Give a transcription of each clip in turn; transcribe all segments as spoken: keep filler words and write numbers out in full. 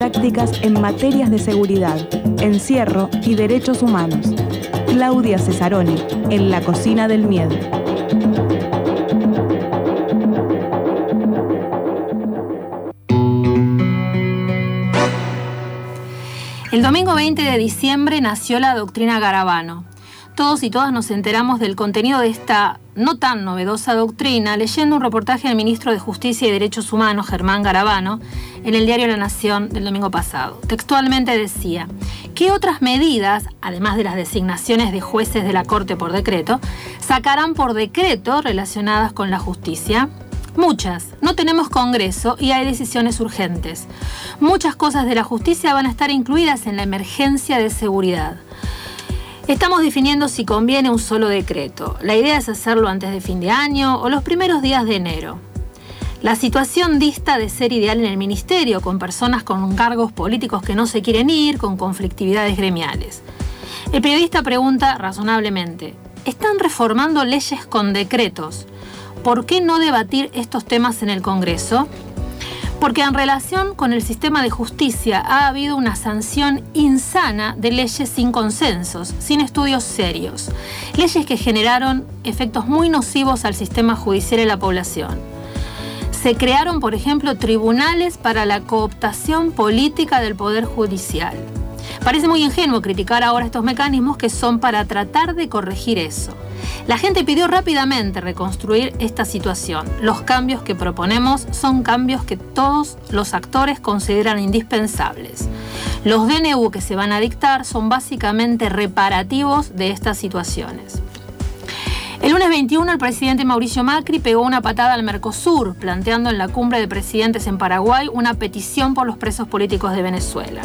prácticas en materias de seguridad, encierro y derechos humanos. Claudia Cesaroni, en La Cocina del Miedo. El domingo veinte de diciembre nació la doctrina Garabano. Todos y todas nos enteramos del contenido de esta no tan novedosa doctrina leyendo un reportaje del ministro de Justicia y Derechos Humanos, Germán Garabano, en el diario La Nación del domingo pasado. Textualmente decía: ¿qué otras medidas, además de las designaciones de jueces de la Corte por decreto, sacarán por decreto relacionadas con la justicia? Muchas. No tenemos Congreso y hay decisiones urgentes. Muchas cosas de la justicia van a estar incluidas en la emergencia de seguridad. Estamos definiendo si conviene un solo decreto. La idea es hacerlo antes de fin de año o los primeros días de enero. La situación dista de ser ideal en el ministerio, con personas con cargos políticos que no se quieren ir, con conflictividades gremiales. El periodista pregunta razonablemente: ¿están reformando leyes con decretos? ¿Por qué no debatir estos temas en el Congreso? Porque en relación con el sistema de justicia ha habido una sanción insana de leyes sin consensos, sin estudios serios. Leyes que generaron efectos muy nocivos al sistema judicial y a la población. Se crearon, por ejemplo, tribunales para la cooptación política del Poder Judicial. Parece muy ingenuo criticar ahora estos mecanismos que son para tratar de corregir eso. La gente pidió rápidamente reconstruir esta situación. Los cambios que proponemos son cambios que todos los actores consideran indispensables. Los D N U que se van a dictar son básicamente reparativos de estas situaciones. El lunes veintiuno, el presidente Mauricio Macri pegó una patada al Mercosur, planteando en la cumbre de presidentes en Paraguay una petición por los presos políticos de Venezuela.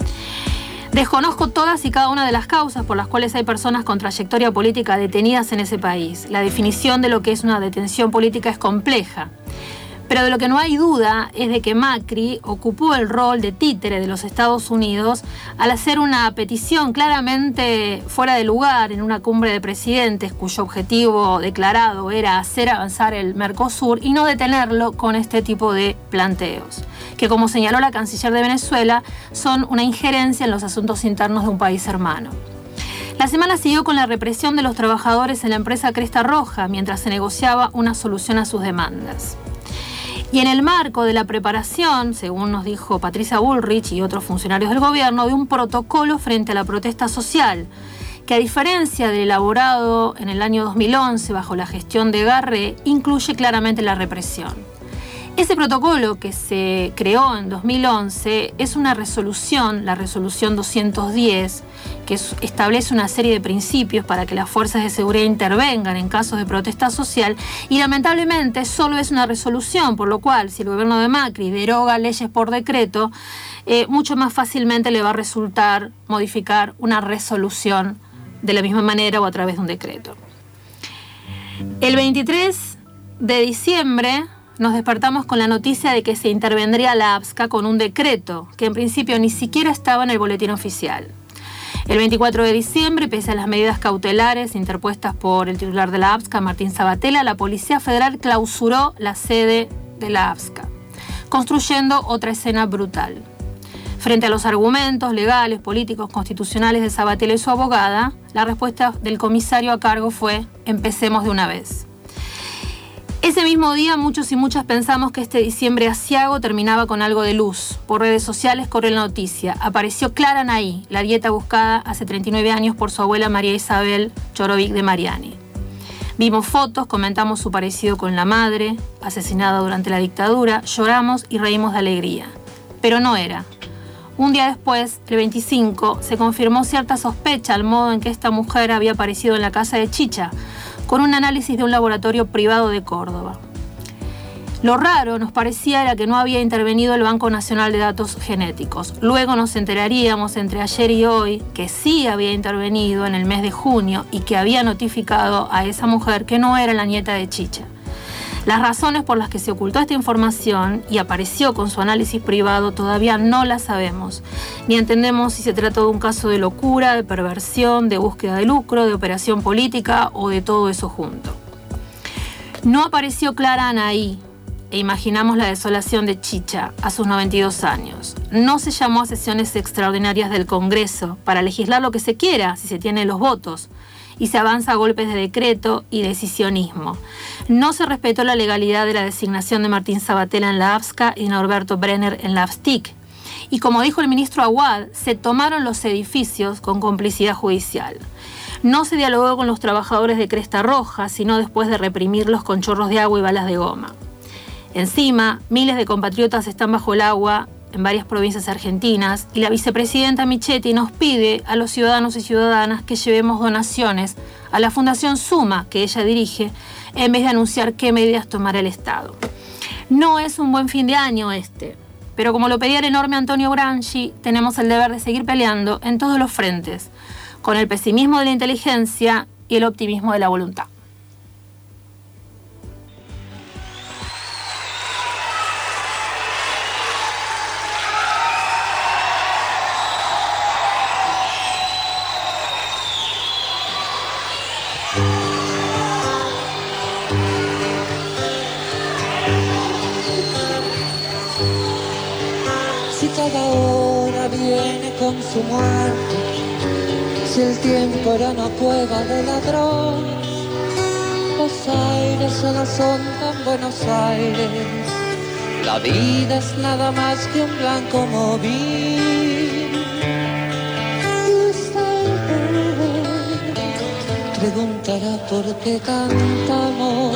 Desconozco todas y cada una de las causas por las cuales hay personas con trayectoria política detenidas en ese país. La definición de lo que es una detención política es compleja. Pero de lo que no hay duda es de que Macri ocupó el rol de títere de los Estados Unidos al hacer una petición claramente fuera de lugar en una cumbre de presidentes cuyo objetivo declarado era hacer avanzar el Mercosur y no detenerlo con este tipo de planteos, que, como señaló la canciller de Venezuela, son una injerencia en los asuntos internos de un país hermano. La semana siguió con la represión de los trabajadores en la empresa Cresta Roja mientras se negociaba una solución a sus demandas. Y en el marco de la preparación, según nos dijo Patricia Bullrich y otros funcionarios del gobierno, de un protocolo frente a la protesta social, que a diferencia del elaborado en el año dos mil once bajo la gestión de Garré, incluye claramente la represión. Ese protocolo que se creó en dos mil once es una resolución, la resolución doscientos diez, que establece una serie de principios para que las fuerzas de seguridad intervengan en casos de protesta social y lamentablemente solo es una resolución, por lo cual si el gobierno de Macri deroga leyes por decreto, eh, mucho más fácilmente le va a resultar modificar una resolución de la misma manera o a través de un decreto. El veintitrés de diciembre nos despertamos con la noticia de que se intervendría la APSCA con un decreto que en principio ni siquiera estaba en el boletín oficial. El veinticuatro de diciembre, pese a las medidas cautelares interpuestas por el titular de la APSCA, Martín Sabatella, la Policía Federal clausuró la sede de la APSCA, construyendo otra escena brutal. Frente a los argumentos legales, políticos, constitucionales de Sabatella y su abogada, la respuesta del comisario a cargo fue: empecemos de una vez. Ese mismo día, muchos y muchas pensamos que este diciembre aciago terminaba con algo de luz. Por redes sociales corrió la noticia. Apareció Clara Nay, la dieta buscada hace treinta y nueve años por su abuela María Isabel Chorovic de Mariani. Vimos fotos, comentamos su parecido con la madre, asesinada durante la dictadura, lloramos y reímos de alegría. Pero no era. Un día después, el veinticinco, se confirmó cierta sospecha al modo en que esta mujer había aparecido en la casa de Chicha, con un análisis de un laboratorio privado de Córdoba. Lo raro, nos parecía, era que no había intervenido el Banco Nacional de Datos Genéticos. Luego nos enteraríamos entre ayer y hoy que sí había intervenido en el mes de junio y que había notificado a esa mujer que no era la nieta de Chicha. Las razones por las que se ocultó esta información y apareció con su análisis privado todavía no las sabemos, ni entendemos si se trató de un caso de locura, de perversión, de búsqueda de lucro, de operación política o de todo eso junto. No apareció Clara Nay, e imaginamos la desolación de Chicha a sus noventa y dos años. No se llamó a sesiones extraordinarias del Congreso para legislar lo que se quiera si se tienen los votos, y se avanza a golpes de decreto y decisionismo. No se respetó la legalidad de la designación de Martín Sabatella en la AFSCA y Norberto Brenner en la AFSTIC. Y como dijo el ministro Aguad, se tomaron los edificios con complicidad judicial. No se dialogó con los trabajadores de Cresta Roja, sino después de reprimirlos con chorros de agua y balas de goma. Encima, miles de compatriotas están bajo el agua en varias provincias argentinas y la vicepresidenta Michetti nos pide a los ciudadanos y ciudadanas que llevemos donaciones a la Fundación Suma, que ella dirige, en vez de anunciar qué medidas tomará el Estado. No es un buen fin de año este, pero como lo pedía el enorme Antonio Gramsci, tenemos el deber de seguir peleando en todos los frentes, con el pesimismo de la inteligencia y el optimismo de la voluntad. Si cada hora viene con su muerte, si el tiempo era una cueva de ladrón, los aires solo son tan Buenos Aires, la vida es nada más que un blanco móvil. Y usted preguntará por qué cantamos,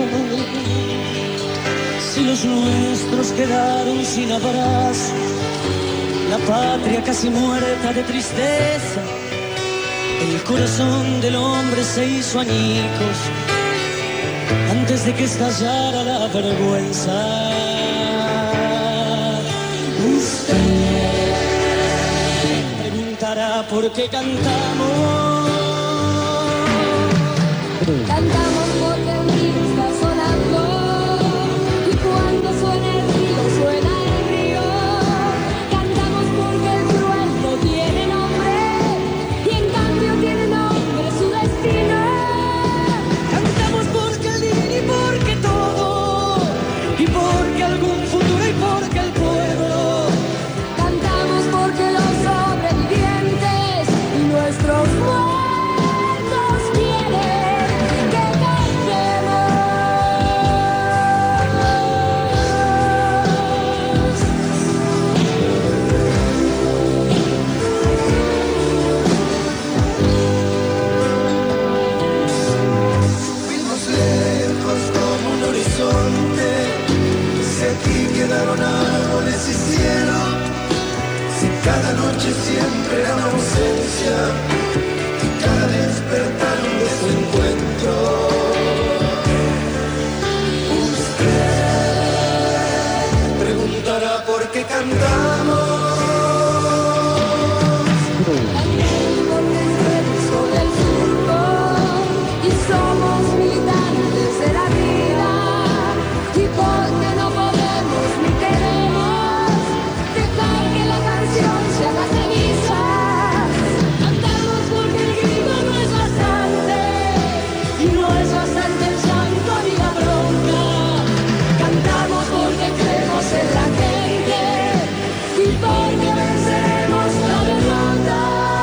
si los nuestros quedaron sin abrazo, la patria casi muerta de tristeza, el corazón del hombre se hizo añicos antes de que estallara la vergüenza. Usted preguntará por qué cantamos. Cantamos porque el río está sonando, y cuando suena el río, suena el río. Cantamos porque el cruel no tiene nombre, y en cambio tiene nombre su destino. Cantamos porque el día y porque todo, y porque algún futuro y porque el pueblo. Cantamos porque los sobrevivientes y nuestros muertos quieren que cantemos. Fuimos lejos como un horizonte, si aquí quedaron árboles y cielo, si cada noche siempre era una ausencia y cada despertar un desencuentro. Usted preguntará por qué cantamos. Sobre el surco, y somos militantes de la vida, y porque no podemos ni queremos dejar que la canción se haga ceniza. Cantamos porque el grito no es bastante, y no es bastante el llanto ni la bronca. Cantamos porque creemos en la gente, y porque venceremos la derrota.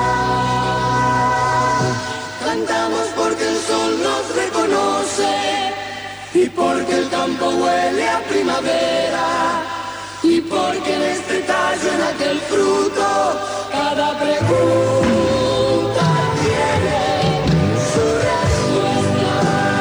Cantamos porque el sol nos reconoce y porque el campo huele a primavera y porque en este tallo, en aquel fruto, cada pregunta tiene su respuesta.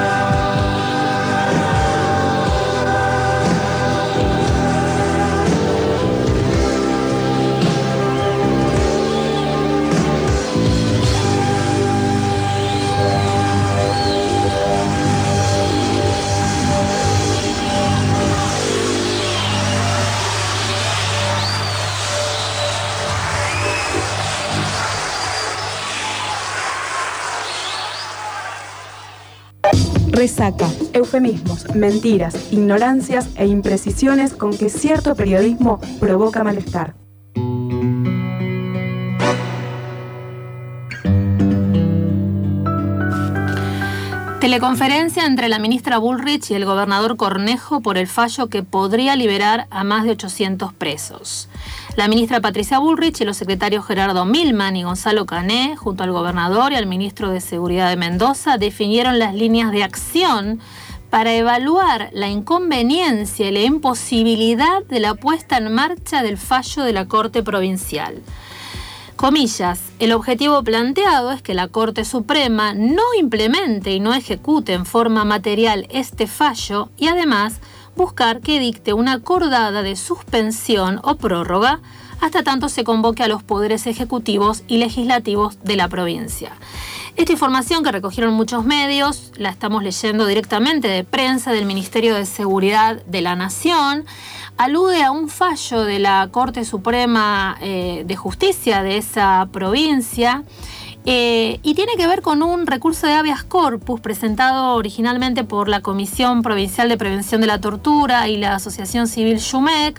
Resaca, eufemismos, mentiras, ignorancias e imprecisiones con que cierto periodismo provoca malestar. Teleconferencia entre la ministra Bullrich y el gobernador Cornejo por el fallo que podría liberar a más de ochocientos presos. La ministra Patricia Bullrich y los secretarios Gerardo Milman y Gonzalo Cané, junto al gobernador y al ministro de Seguridad de Mendoza, definieron las líneas de acción para evaluar la inconveniencia y la imposibilidad de la puesta en marcha del fallo de la Corte Provincial. Comillas, el objetivo planteado es que la Corte Suprema no implemente y no ejecute en forma material este fallo y además buscar que dicte una acordada de suspensión o prórroga hasta tanto se convoque a los poderes ejecutivos y legislativos de la provincia. Esta información que recogieron muchos medios la estamos leyendo directamente de prensa del Ministerio de Seguridad de la Nación. Alude a un fallo de la Corte Suprema eh, de Justicia de esa provincia eh, y tiene que ver con un recurso de habeas corpus presentado originalmente por la Comisión Provincial de Prevención de la Tortura y la Asociación Civil Schumec,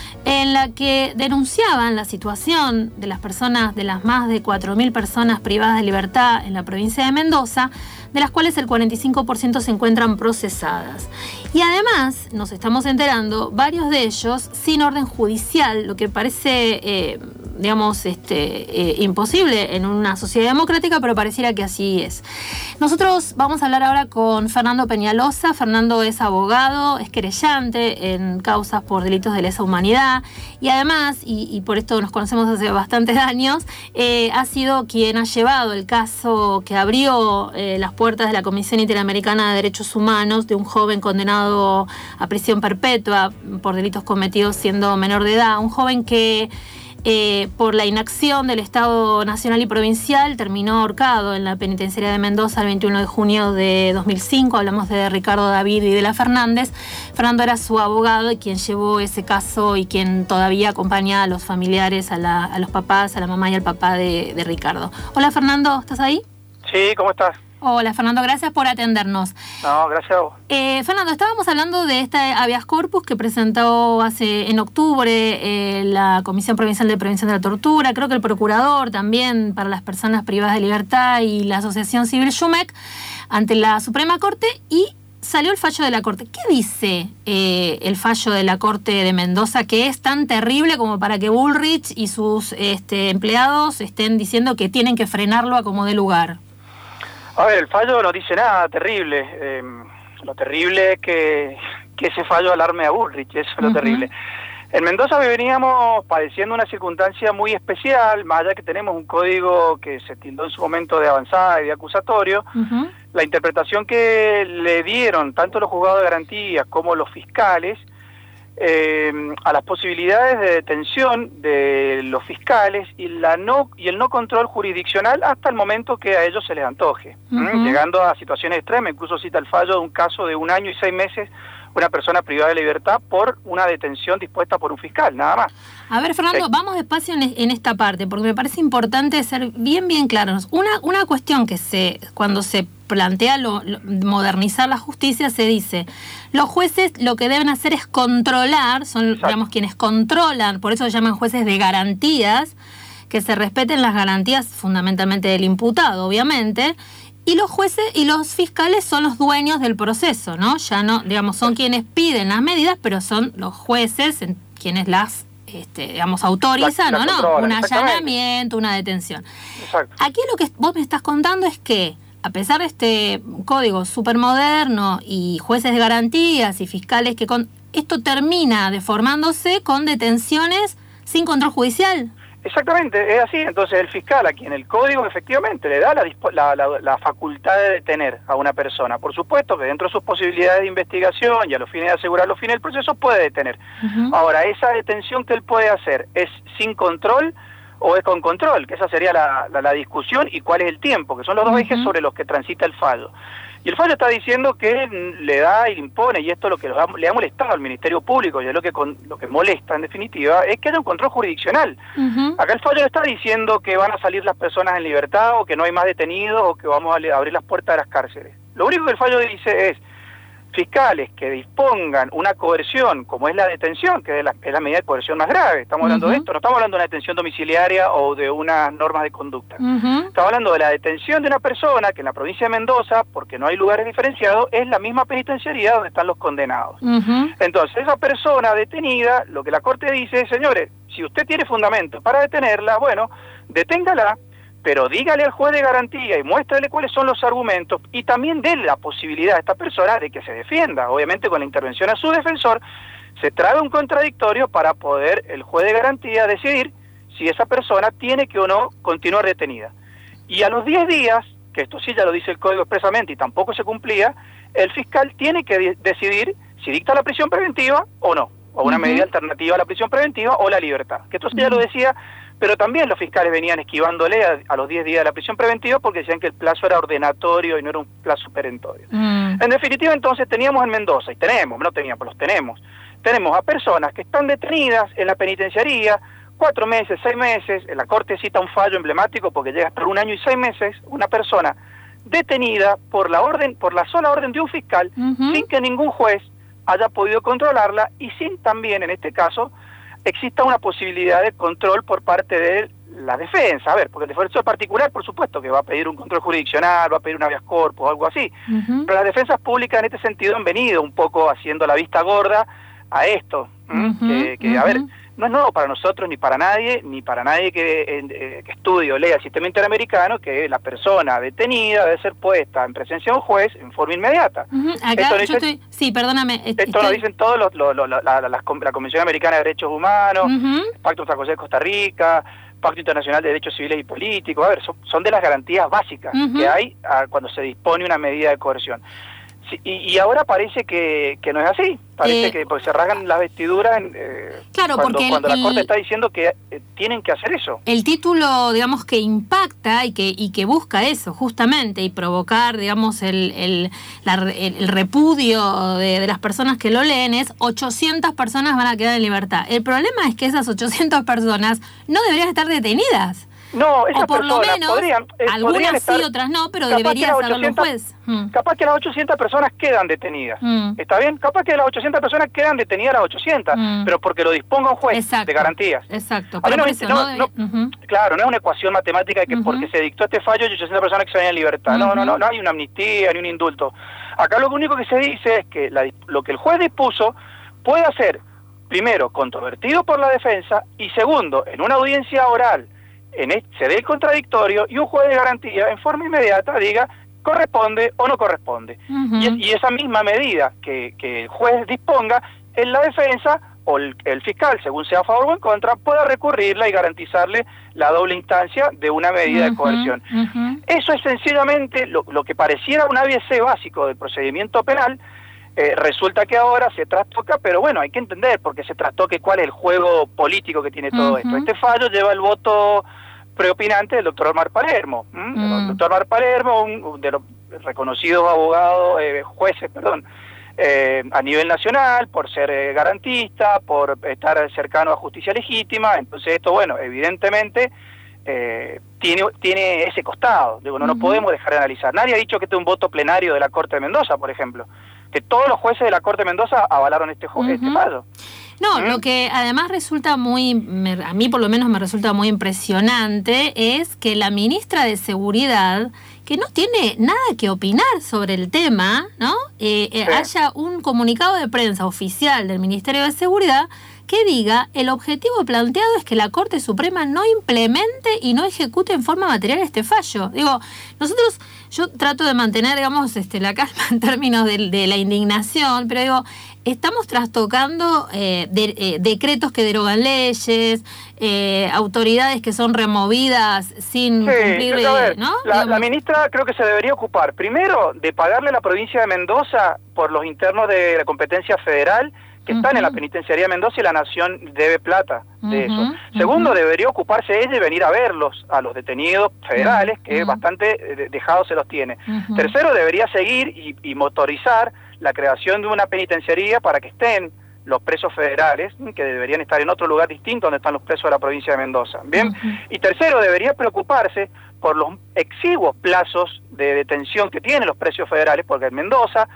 en la que denunciaban la situación de las personas, de las más de cuatro mil personas privadas de libertad en la provincia de Mendoza, de las cuales el cuarenta y cinco por ciento se encuentran procesadas. Y además, nos estamos enterando, varios de ellos sin orden judicial, lo que parece, eh, digamos, este, eh, imposible en una sociedad democrática, pero pareciera que así es. Nosotros vamos a hablar ahora con Fernando Peñalosa. Fernando es abogado, es querellante en causas por delitos de lesa humanidad y además, y, y por esto nos conocemos hace bastantes años, eh, ha sido quien ha llevado el caso que abrió eh, las puertas de la Comisión Interamericana de Derechos Humanos de un joven condenado a prisión perpetua por delitos cometidos siendo menor de edad, un joven que Eh, por la inacción del Estado Nacional y Provincial terminó ahorcado en la penitenciaria de Mendoza el veintiuno de junio de dos mil cinco. Hablamos de Ricardo David y de la Fernández. Fernando era su abogado y quien llevó ese caso y quien todavía acompaña a los familiares, a, la, a los papás, a la mamá y al papá de, de Ricardo. Hola Fernando, ¿estás ahí? Sí, ¿cómo estás? Hola Fernando, gracias por atendernos. No, gracias a vos. Eh, Fernando, estábamos hablando de este habeas corpus que presentó hace en octubre eh, la Comisión Provincial de Prevención de la Tortura, creo que el procurador también para las personas privadas de libertad y la Asociación Civil Schumec ante la Suprema Corte y salió el fallo de la Corte. ¿Qué dice eh, el fallo de la Corte de Mendoza que es tan terrible como para que Bullrich y sus este, empleados estén diciendo que tienen que frenarlo a como dé lugar? A ver, el fallo no dice nada terrible. Eh, lo terrible es que, que ese fallo alarme a Bullrich, eso es lo uh-huh. terrible. En Mendoza veníamos padeciendo una circunstancia muy especial, más allá que tenemos un código que se tildó en su momento de avanzada y de acusatorio. Uh-huh. La interpretación que le dieron tanto los juzgados de garantía como los fiscales Eh, a las posibilidades de detención de los fiscales y la no y el no control jurisdiccional hasta el momento que a ellos se les antoje, uh-huh. llegando a situaciones extremas. Incluso cita el fallo de un caso de un año y seis meses una persona privada de libertad por una detención dispuesta por un fiscal, nada más. A ver, Fernando, sí. Vamos despacio en, en esta parte, porque me parece importante ser bien, bien claros. Una, una cuestión que se cuando se plantea lo, lo, modernizar la justicia, se dice, los jueces lo que deben hacer es controlar, son, Exacto. digamos, quienes controlan, por eso se llaman jueces de garantías, que se respeten las garantías fundamentalmente del imputado, obviamente, y los jueces y los fiscales son los dueños del proceso, ¿no? Ya no, digamos, son quienes piden las medidas, pero son los jueces en, quienes las, este, digamos, autorizan, la, la ¿no? no Un allanamiento, una detención. Exacto. Aquí lo que vos me estás contando es que, a pesar de este código supermoderno y jueces de garantías y fiscales, que con esto termina deformándose con detenciones sin control judicial. Exactamente, es así. Entonces el fiscal, a quien el código efectivamente le da la, la, la, la facultad de detener a una persona, por supuesto que dentro de sus posibilidades de investigación y a los fines de asegurar los fines del proceso puede detener. Uh-huh. Ahora, esa detención que él puede hacer, ¿es sin control o es con control? Que esa sería la, la, la discusión, y cuál es el tiempo, que son los dos uh-huh. ejes sobre los que transita el fallo. Y el fallo está diciendo que le da y le impone, y esto es lo que le ha molestado al Ministerio Público, y es lo que con, lo que molesta en definitiva, es que haya un control jurisdiccional. Uh-huh. Acá el fallo no está diciendo que van a salir las personas en libertad, o que no hay más detenidos, o que vamos a abrir las puertas de las cárceles. Lo único que el fallo dice es, fiscales que dispongan una coerción, como es la detención, que es la, es la medida de coerción más grave, estamos hablando uh-huh. de esto, no estamos hablando de una detención domiciliaria o de unas normas de conducta, uh-huh. estamos hablando de la detención de una persona que en la provincia de Mendoza, porque no hay lugares diferenciados, es la misma penitenciaría donde están los condenados. Uh-huh. Entonces, esa persona detenida, lo que la Corte dice es, señores, si usted tiene fundamento para detenerla, bueno, deténgala, pero dígale al juez de garantía y muéstrale cuáles son los argumentos y también déle la posibilidad a esta persona de que se defienda. Obviamente con la intervención a su defensor se trae un contradictorio para poder el juez de garantía decidir si esa persona tiene que o no continuar detenida. Y a los diez días, que esto sí ya lo dice el Código expresamente y tampoco se cumplía, el fiscal tiene que de- decidir si dicta la prisión preventiva o no, o una uh-huh. medida alternativa a la prisión preventiva o la libertad. Que esto sí ya lo decía, pero también los fiscales venían esquivándole a, a los diez días de la prisión preventiva porque decían que el plazo era ordenatorio y no era un plazo perentorio. Mm. En definitiva, entonces, teníamos en Mendoza, y tenemos, no teníamos, los tenemos, tenemos a personas que están detenidas en la penitenciaría, cuatro meses, seis meses, en la Corte cita un fallo emblemático porque llega hasta un año y seis meses, una persona detenida por la orden, por la sola orden de un fiscal, uh-huh. sin que ningún juez haya podido controlarla y sin también, en este caso, exista una posibilidad de control por parte de la defensa. A ver, porque el defensor particular, por supuesto, que va a pedir un control jurisdiccional, va a pedir un habeas corpus o algo así, uh-huh. pero las defensas públicas en este sentido han venido un poco haciendo la vista gorda a esto, uh-huh. que, que uh-huh. a ver, no es nuevo para nosotros ni para nadie, ni para nadie que, eh, que estudie o lea el sistema interamericano, que la persona detenida debe ser puesta en presencia de un juez en forma inmediata. Uh-huh. Acá esto yo dicen, estoy... Sí, perdóname. Esto estoy... lo dicen todos los, los, los, la, la, la, la Convención Americana de Derechos Humanos, uh-huh. Pacto San José de Costa Rica, Pacto Internacional de Derechos Civiles y Políticos. A ver, son, son de las garantías básicas uh-huh. que hay a, cuando se dispone una medida de coerción. Sí, y, y ahora parece que, que no es así, parece eh, que pues, se rasgan las vestiduras en, eh, claro, cuando, porque cuando el, la Corte está diciendo que eh, tienen que hacer eso. El título, digamos, que impacta y que y que busca eso, justamente, y provocar, digamos, el el, la, el, el repudio de, de las personas que lo leen es ochocientas personas van a quedar en libertad. El problema es que esas ochocientas personas no deberían estar detenidas. No, esas o por personas lo menos, podrían, eh, algunas podrían estar, sí, otras no, pero debería saberlo un juez. Mm. Capaz que las ochocientas personas quedan detenidas. Mm. ¿Está bien? Capaz que las ochocientas personas quedan detenidas las ochocientas, mm. pero porque lo disponga un juez Exacto. de garantías. Exacto. Pero no, no, eso, no, no, no, uh-huh. Claro, no es una ecuación matemática de que uh-huh. porque se dictó este fallo hay ochocientas personas que se vayan en libertad. Uh-huh. No, no, no, no hay una amnistía ni un indulto. Acá lo único que se dice es que la, lo que el juez dispuso puede ser, primero, controvertido por la defensa y segundo, en una audiencia oral, en este, se dé el contradictorio y un juez de garantía en forma inmediata diga corresponde o no corresponde. Uh-huh. y, y esa misma medida que, que el juez disponga en la defensa o el, el fiscal, según sea a favor o en contra, pueda recurrirla y garantizarle la doble instancia de una medida uh-huh. de coerción. Uh-huh. Eso es sencillamente lo, lo que pareciera un A B C básico del procedimiento penal. Eh, resulta que ahora se trastoca, pero bueno, hay que entender por qué se trastoca y cuál es el juego político que tiene todo uh-huh. esto. Este fallo lleva el voto preopinante del doctor Omar Palermo. ¿Mm? Uh-huh. El doctor Omar Palermo, un de los reconocidos abogados, eh, jueces, perdón, eh, a nivel nacional, por ser eh, garantista, por estar cercano a justicia legítima. Entonces esto, bueno, evidentemente eh, tiene tiene ese costado. Digo, no, uh-huh. no podemos dejar de analizar. Nadie ha dicho que este es un voto plenario de la Corte de Mendoza, por ejemplo. Que todos los jueces de la Corte de Mendoza avalaron este, uh-huh. este fallo. No, ¿Mm? Lo que además resulta muy, me, a mí por lo menos me resulta muy impresionante es que la ministra de Seguridad, que no tiene nada que opinar sobre el tema, ¿no? Eh, eh, sí. haya un comunicado de prensa oficial del Ministerio de Seguridad que diga el objetivo planteado es que la Corte Suprema no implemente y no ejecute en forma material este fallo. Digo, nosotros, yo trato de mantener, digamos, este, la calma en términos de, de la indignación, pero digo, estamos trastocando eh, de, eh, decretos que derogan leyes, eh, autoridades que son removidas sin sí, cumplir, a ver, ¿no? La, la ministra creo que se debería ocupar, primero, de pagarle a la provincia de Mendoza por los internos de la competencia federal que uh-huh. están en la penitenciaría de Mendoza y la Nación debe plata de uh-huh. eso. Segundo, uh-huh. debería ocuparse ella y venir a verlos, a los detenidos federales, que uh-huh. bastante dejados se los tiene. Uh-huh. Tercero, debería seguir y, y motorizar la creación de una penitenciaría para que estén los presos federales, que deberían estar en otro lugar distinto donde están los presos de la provincia de Mendoza. Bien. Uh-huh. Y tercero, debería preocuparse por los exiguos plazos de detención que tienen los presos federales, porque en Mendoza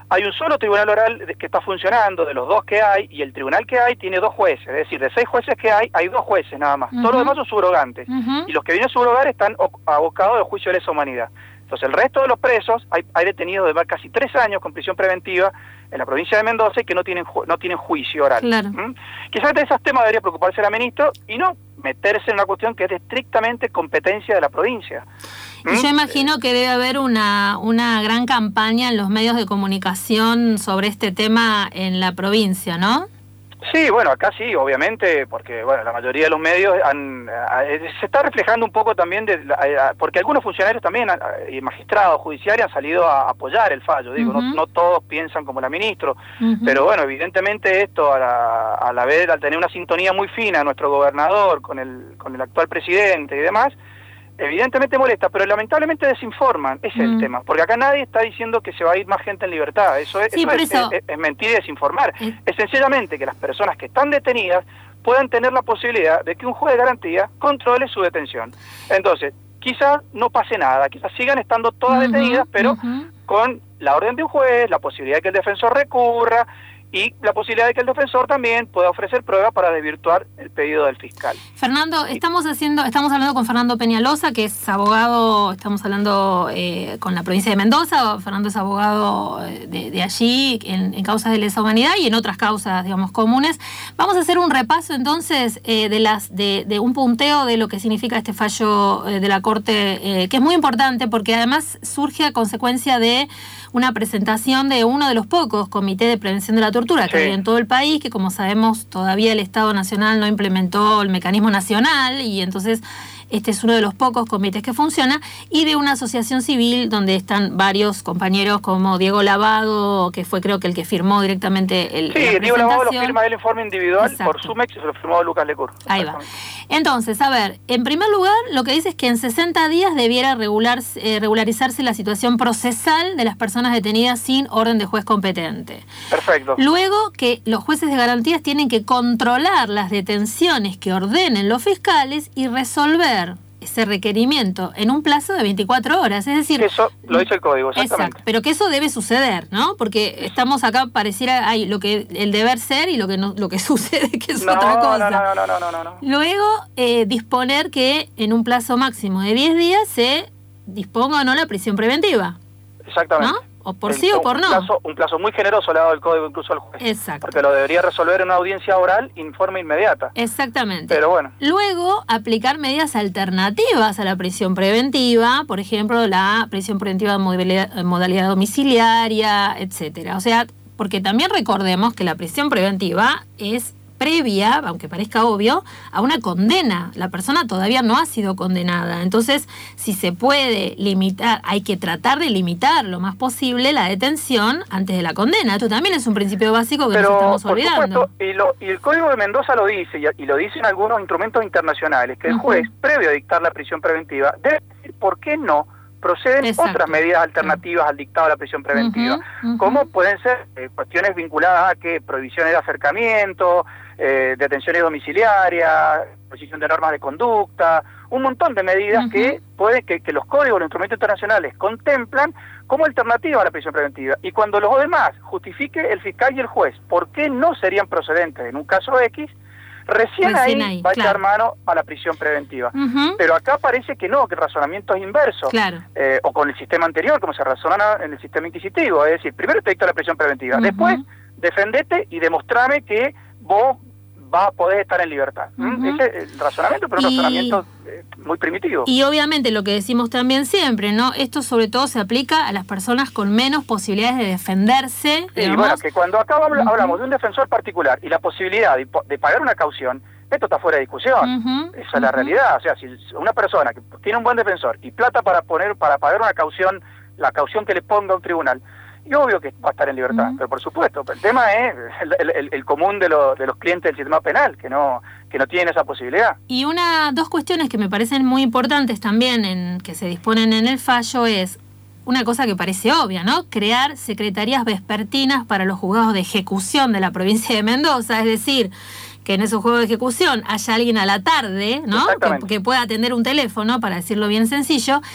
hay un solo tribunal oral que está funcionando, de los dos que hay, y el tribunal que hay tiene dos jueces, es decir, de seis jueces que hay, hay dos jueces nada más, uh-huh. Todos los demás son subrogantes, uh-huh. Y los que vienen a subrogar están abocados al juicio de lesa humanidad. Entonces el resto de los presos, hay, hay detenidos de casi tres años con prisión preventiva en la provincia de Mendoza y que no tienen ju- no tienen juicio oral. Claro. ¿Mm? Quizás de esos temas debería preocuparse la ministra y no meterse en una cuestión que es de estrictamente competencia de la provincia. ¿Mm? Y yo imagino que debe haber una, una gran campaña en los medios de comunicación sobre este tema en la provincia, ¿no? Sí, bueno, acá sí, obviamente, porque bueno, la mayoría de los medios han, eh, se está reflejando un poco también, de, eh, porque algunos funcionarios también y magistrados judiciales han salido a apoyar el fallo, digo, uh-huh. no, no todos piensan como la ministra, uh-huh. Pero bueno, evidentemente esto, a la, a la vez, al tener una sintonía muy fina nuestro gobernador con el, con el actual presidente y demás, evidentemente molesta, pero lamentablemente desinforman, ese mm. es el tema, porque acá nadie está diciendo que se va a ir más gente en libertad, eso es, sí, eso es, eso... es, es mentir y desinformar, es... es sencillamente que las personas que están detenidas puedan tener la posibilidad de que un juez de garantía controle su detención. Entonces, quizás no pase nada, quizás sigan estando todas uh-huh, detenidas, pero uh-huh. con la orden de un juez, la posibilidad de que el defensor recurra, y la posibilidad de que el defensor también pueda ofrecer pruebas para desvirtuar el pedido del fiscal. Fernando, estamos haciendo, estamos hablando con Fernando Peñalosa, que es abogado, estamos hablando eh, con la provincia de Mendoza. Fernando es abogado de, de allí en, en causas de lesa humanidad y en otras causas, digamos, comunes. Vamos a hacer un repaso entonces eh, de las de, de un punteo de lo que significa este fallo eh, de la Corte, eh, que es muy importante porque además surge a consecuencia de una presentación de uno de los pocos comités de prevención de la tortura que sí. hay en todo el país, que como sabemos todavía el Estado Nacional no implementó el mecanismo nacional y entonces este es uno de los pocos comités que funciona, y de una asociación civil donde están varios compañeros como Diego Lavado, que fue creo que el que firmó directamente el Sí, la Diego Lavado lo firma el informe individual. Exacto. Por Sumex y se lo firmó Lucas Lecur. Ahí va. Entonces, a ver, en primer lugar, lo que dice es que en sesenta días debiera regular, eh, regularizarse la situación procesal de las personas detenidas sin orden de juez competente. Perfecto. Luego, que los jueces de garantías tienen que controlar las detenciones que ordenen los fiscales y resolver ese requerimiento en un plazo de veinticuatro horas, es decir... Eso lo dice el código, exactamente. Exacto, pero que eso debe suceder, ¿no? Porque estamos acá, pareciera, hay lo que el deber ser y lo que no, lo que sucede, que es no, otra cosa. No, no, no, no, no, no. Luego, eh, disponer que en un plazo máximo de diez días se disponga o no la prisión preventiva. Exactamente. ¿No? O por sí o por no. Un plazo, un plazo muy generoso le ha dado el código incluso al juez. Exacto. Porque lo debería resolver en una audiencia oral en forma inmediata. Exactamente. Pero bueno. Luego, aplicar medidas alternativas a la prisión preventiva, por ejemplo, la prisión preventiva en modalidad, en modalidad domiciliaria, etcétera. O sea, porque también recordemos que la prisión preventiva es previa, aunque parezca obvio, a una condena. La persona todavía no ha sido condenada. Entonces, si se puede limitar, hay que tratar de limitar lo más posible la detención antes de la condena. Esto también es un principio básico que Pero, nos estamos por olvidando. Supuesto, y, lo, y el Código de Mendoza lo dice, y, y lo dicen algunos instrumentos internacionales, que el juez, uh-huh. previo a dictar la prisión preventiva, debe decir por qué no proceden Exacto. otras medidas alternativas uh-huh. al dictado de la prisión preventiva, uh-huh. Uh-huh. como pueden ser eh, cuestiones vinculadas a que prohibiciones de acercamiento, eh, detenciones domiciliarias, posición de normas de conducta, un montón de medidas uh-huh. que puede que, que los códigos, los instrumentos internacionales contemplan como alternativa a la prisión preventiva. Y cuando los demás justifique el fiscal y el juez por qué no serían procedentes en un caso X, Recién, Recién ahí, ahí va a claro. echar mano a la prisión preventiva. Uh-huh. Pero acá parece que no, que el razonamiento es inverso. Claro. Eh, o con el sistema anterior, como se razona en el sistema inquisitivo. Es decir, primero te dicto la prisión preventiva, uh-huh. después defendete y demostrame que vos vas a poder estar en libertad. Uh-huh. Ese es el razonamiento, pero y... un razonamiento eh, muy primitivo. Y obviamente lo que decimos también siempre, ¿no? Esto sobre todo se aplica a las personas con menos posibilidades de defenderse. Sí, bueno, que cuando acá uh-huh. hablamos de un defensor particular y la posibilidad de, de pagar una caución, esto está fuera de discusión. Uh-huh. Esa uh-huh. es la realidad. O sea, si una persona que tiene un buen defensor y plata para poner para pagar una caución, la caución que le ponga un tribunal, y obvio que va a estar en libertad, uh-huh. pero por supuesto, el tema es el, el, el común de, lo, de los clientes del sistema penal, que no que no tienen esa posibilidad. Y una dos cuestiones que me parecen muy importantes también, en que se disponen en el fallo, es una cosa que parece obvia, ¿no? Crear secretarías vespertinas para los juzgados de ejecución de la provincia de Mendoza, es decir, que en esos juegos de ejecución haya alguien a la tarde, ¿no? Que, que pueda atender un teléfono, para decirlo bien sencillo.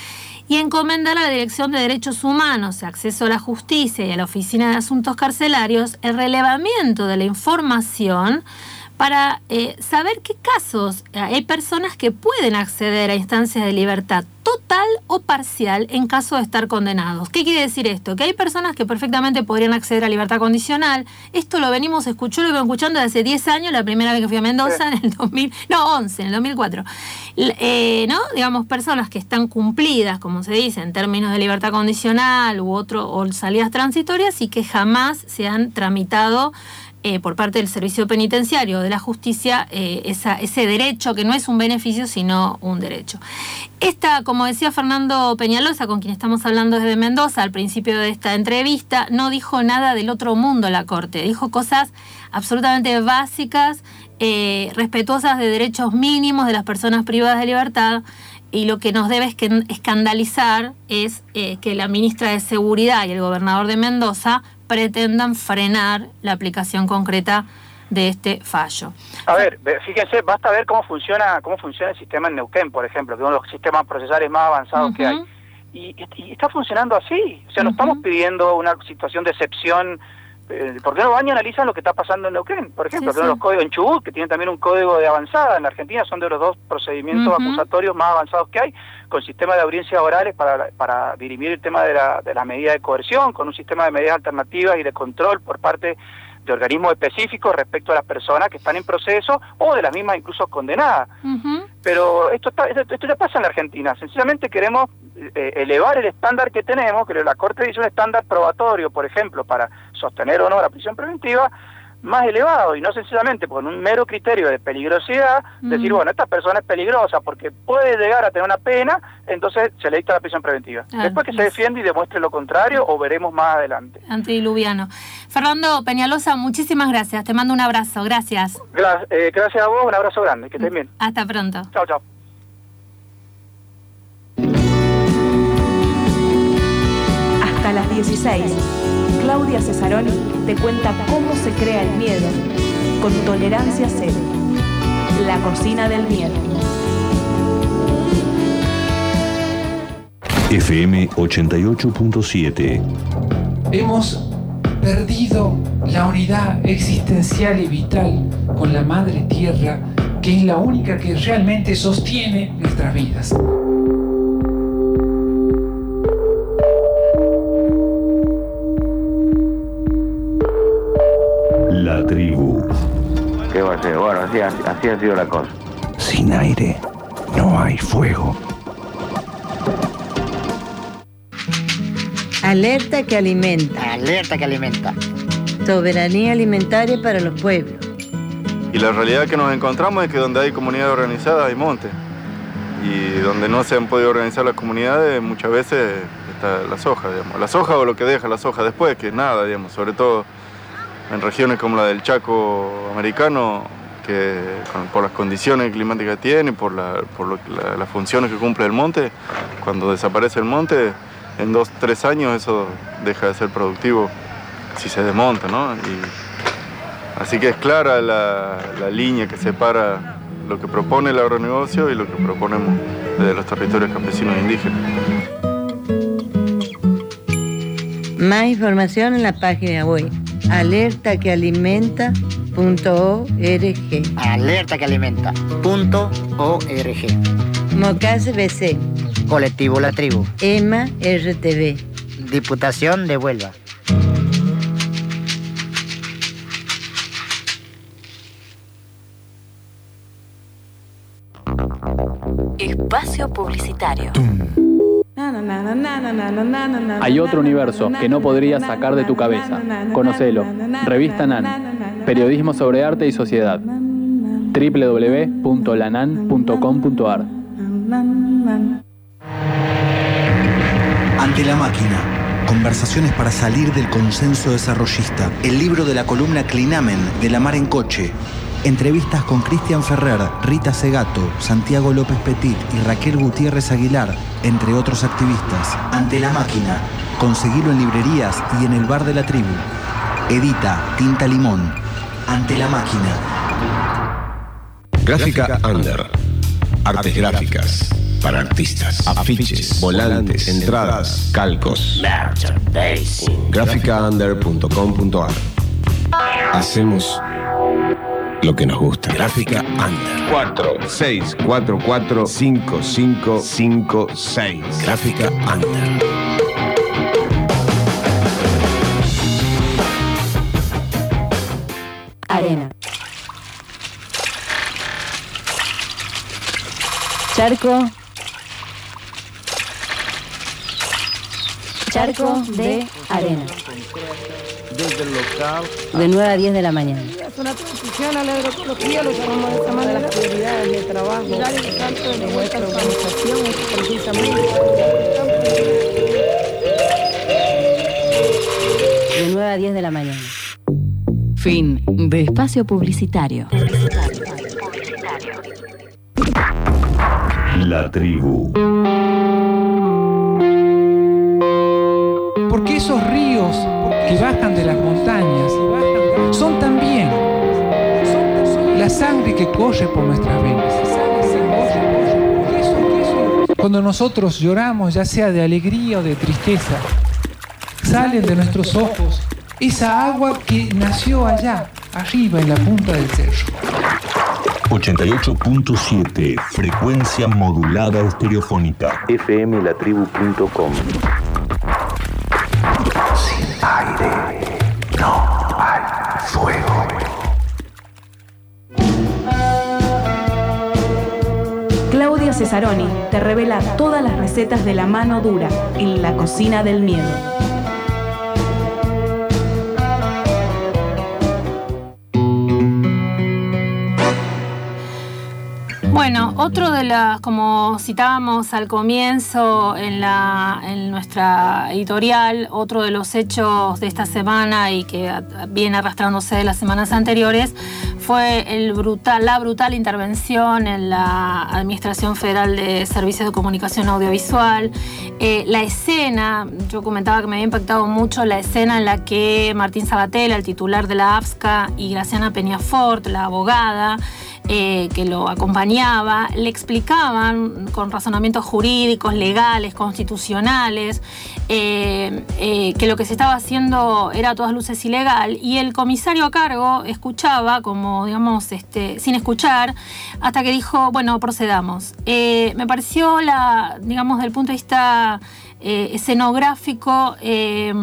y encomendar a la Dirección de Derechos Humanos, Acceso a la Justicia y a la Oficina de Asuntos Carcelarios el relevamiento de la información para eh, saber qué casos eh, hay personas que pueden acceder a instancias de libertad total o parcial en caso de estar condenados. ¿Qué quiere decir esto? Que hay personas que perfectamente podrían acceder a libertad condicional. Esto lo venimos escuchando, lo vengo escuchando desde hace diez años, la primera vez que fui a Mendoza, en el dos mil, no, once, en el dos mil cuatro. Eh, ¿no? Digamos, personas que están cumplidas, como se dice, en términos de libertad condicional u otro, o salidas transitorias, y que jamás se han tramitado Eh, por parte del servicio penitenciario de la justicia eh, esa, ese derecho que no es un beneficio sino un derecho. Esta, como decía Fernando Peñalosa, con quien estamos hablando desde Mendoza al principio de esta entrevista, no dijo nada del otro mundo la Corte, dijo cosas absolutamente básicas, eh, respetuosas de derechos mínimos de las personas privadas de libertad, y lo que nos debe escandalizar es eh, que la ministra de Seguridad y el gobernador de Mendoza pretendan frenar la aplicación concreta de este fallo. A ver, fíjense, basta ver cómo funciona cómo funciona el sistema en Neuquén, por ejemplo, que es uno de los sistemas procesales más avanzados uh-huh. que hay. Y, y está funcionando así. O sea, uh-huh. no estamos pidiendo una situación de excepción. Eh, ¿Por qué no van y analizan lo que está pasando en Neuquén? Por ejemplo, sí, sí. los códigos en Chubut, que tienen también un código de avanzada en la Argentina, son de los dos procedimientos uh-huh. acusatorios más avanzados que hay, con sistema de audiencias orales para, para dirimir el tema de la, de la medida de coerción, con un sistema de medidas alternativas y de control por parte de organismos específicos respecto a las personas que están en proceso o de las mismas incluso condenadas. Uh-huh. Pero esto, está, esto, esto ya pasa en la Argentina. Sencillamente queremos eh, elevar el estándar que tenemos, que la Corte dice un estándar probatorio, por ejemplo, para sostener o no la prisión preventiva, más elevado, y no sencillamente con un mero criterio de peligrosidad, mm. decir, bueno, esta persona es peligrosa porque puede llegar a tener una pena, entonces se le dicta la prisión preventiva. Ah, Después que es. se defiende y demuestre lo contrario, o veremos más adelante. Antidiluviano. Fernando Peñalosa, muchísimas gracias, te mando un abrazo, gracias. Gra- eh, gracias a vos, un abrazo grande, que estén bien. Hasta pronto. Chao, chao. Hasta las dieciséis, Claudia Cesaroni te cuenta cómo se crea el miedo con Tolerancia Cero, la cocina del miedo. F M ochenta y ocho punto siete. Hemos perdido la unidad existencial y vital con la Madre Tierra, que es la única que realmente sostiene nuestras vidas. La tribu. ¿Qué va a ser? Bueno, así, así ha sido la cosa. Sin aire no hay fuego. Alerta que alimenta. Alerta que alimenta. Soberanía alimentaria para los pueblos. Y la realidad que nos encontramos es que donde hay comunidades organizadas hay monte. Y donde no se han podido organizar las comunidades, muchas veces está la soja, digamos. La soja o lo que deja la soja después, que nada, digamos, sobre todo en regiones como la del Chaco americano, que con, por las condiciones climáticas que tiene, por, la, por lo, la, las funciones que cumple el monte, cuando desaparece el monte, en dos, tres años eso deja de ser productivo si se desmonta, ¿no? Y, así que es clara la, la línea que separa lo que propone el agronegocio y lo que proponemos desde los territorios campesinos e indígenas. Más información en la página web alerta que alimenta punto org. alerta que alimenta punto org. Mocase B C. Colectivo La Tribu. E M A R T V. Diputación de Huelva. Espacio publicitario. Hay otro universo que no podrías sacar de tu cabeza. Conocelo. Revista Nan. Periodismo sobre arte y sociedad. doble u doble u doble u punto lanan punto com punto a r. Ante la máquina. Conversaciones para salir del consenso desarrollista. El libro de la columna Clinamen de La Mar en Coche. Entrevistas con Cristian Ferrer, Rita Segato, Santiago López Petit y Raquel Gutiérrez Aguilar, entre otros activistas. Ante la máquina. Conseguilo en librerías y en el bar de la tribu. Edita Tinta Limón. Ante la máquina. Gráfica Under. Artes gráficas. para artistas, afiches, volantes, entradas, calcos. Merchandising. Gráfica under punto com punto ar. Hacemos lo que nos gusta. Gráfica Under. cuatro seis cuatro cuatro cinco cinco cinco seis. Gráfica Under. Arena. Charco. Charco de arena. Desde el local. De nueve a diez de la mañana. Es una transición a la agroecología, lo llamamos de esta manera. Las prioridades de trabajo y el salto de nuestra organización es precisamente de nueve a diez de la mañana. Fin de espacio publicitario. La tribu. Porque esos ríos que bajan de las montañas son también la sangre que corre por nuestras venas. Cuando nosotros lloramos, ya sea de alegría o de tristeza, salen de nuestros ojos esa agua que nació allá, arriba en la punta del cerro. ochenta y ocho punto siete, frecuencia modulada estereofónica. F M la tribu punto com. Sin aire no hay fuego. Claudia Cesaroni te revela todas las recetas de la mano dura en la cocina del miedo. Bueno, otro de las, como citábamos al comienzo en, la, en nuestra editorial, otro de los hechos de esta semana y que viene arrastrándose de las semanas anteriores fue el brutal, la brutal intervención en la Administración Federal de Servicios de Comunicación Audiovisual. Eh, la escena, yo comentaba que me había impactado mucho la escena en la que Martín Sabatella, el titular de la A F S C A, y Graciana Peñafort, la abogada, Eh, que lo acompañaba, le explicaban con razonamientos jurídicos, legales, constitucionales, eh, eh, que lo que se estaba haciendo era a todas luces ilegal, y el comisario a cargo escuchaba, como digamos, este, sin escuchar, hasta que dijo, bueno, procedamos. Eh, me pareció, la, digamos, del punto de vista eh, escenográfico, eh,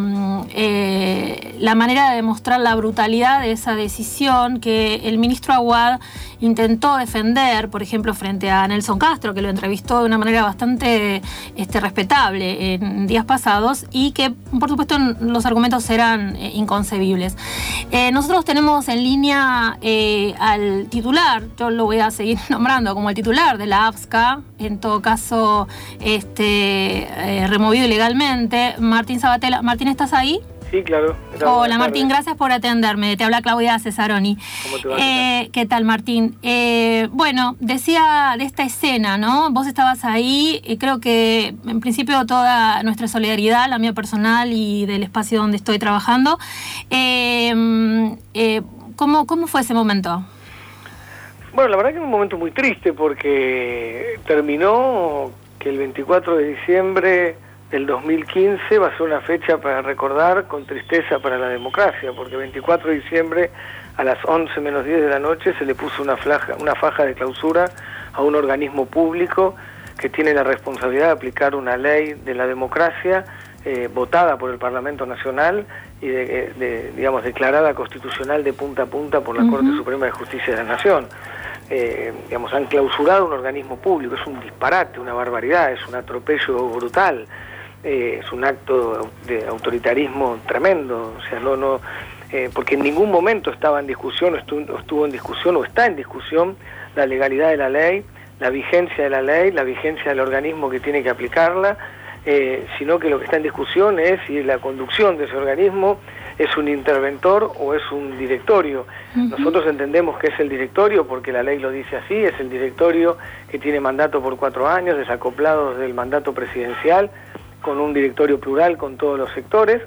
eh, la manera de demostrar la brutalidad de esa decisión que el ministro Aguad intentó defender, por ejemplo, frente a Nelson Castro, que lo entrevistó de una manera bastante este, respetable en días pasados, y que, por supuesto, los argumentos eran eh, inconcebibles. Eh, nosotros tenemos en línea eh, al titular, yo lo voy a seguir nombrando como el titular de la A F S C A, en todo caso este, eh, removido ilegalmente, Martín Sabatella. Martín, ¿estás ahí? Sí, claro. Hola Martín, gracias por atenderme. Te habla Claudia Cesaroni. ¿Cómo te va? Eh, ¿Qué tal, Martín? Eh, bueno, decía de esta escena, ¿no? Vos estabas ahí y creo que en principio toda nuestra solidaridad, la mía personal y del espacio donde estoy trabajando. Eh, eh, ¿cómo, ¿Cómo fue ese momento? Bueno, la verdad que es un momento muy triste porque terminó que el veinticuatro de diciembre del dos mil quince va a ser una fecha para recordar con tristeza para la democracia, porque el veinticuatro de diciembre a las once menos diez de la noche se le puso una, flaja, una faja de clausura a un organismo público que tiene la responsabilidad de aplicar una ley de la democracia eh, votada por el Parlamento Nacional y de, de, digamos, declarada constitucional de punta a punta por la uh-huh. Corte Suprema de Justicia de la Nación. Eh, digamos, han clausurado un organismo público, es un disparate, una barbaridad, es un atropello brutal. Eh, es un acto de autoritarismo tremendo, o sea, no, no, eh, porque en ningún momento estaba en discusión, o estuvo, estuvo en discusión, o está en discusión la legalidad de la ley, la vigencia de la ley, la vigencia del organismo que tiene que aplicarla, eh, sino que lo que está en discusión es si la conducción de ese organismo es un interventor o es un directorio. Uh-huh. Nosotros entendemos que es el directorio porque la ley lo dice así, es el directorio que tiene mandato por cuatro años, desacoplados del mandato presidencial, con un directorio plural con todos los sectores,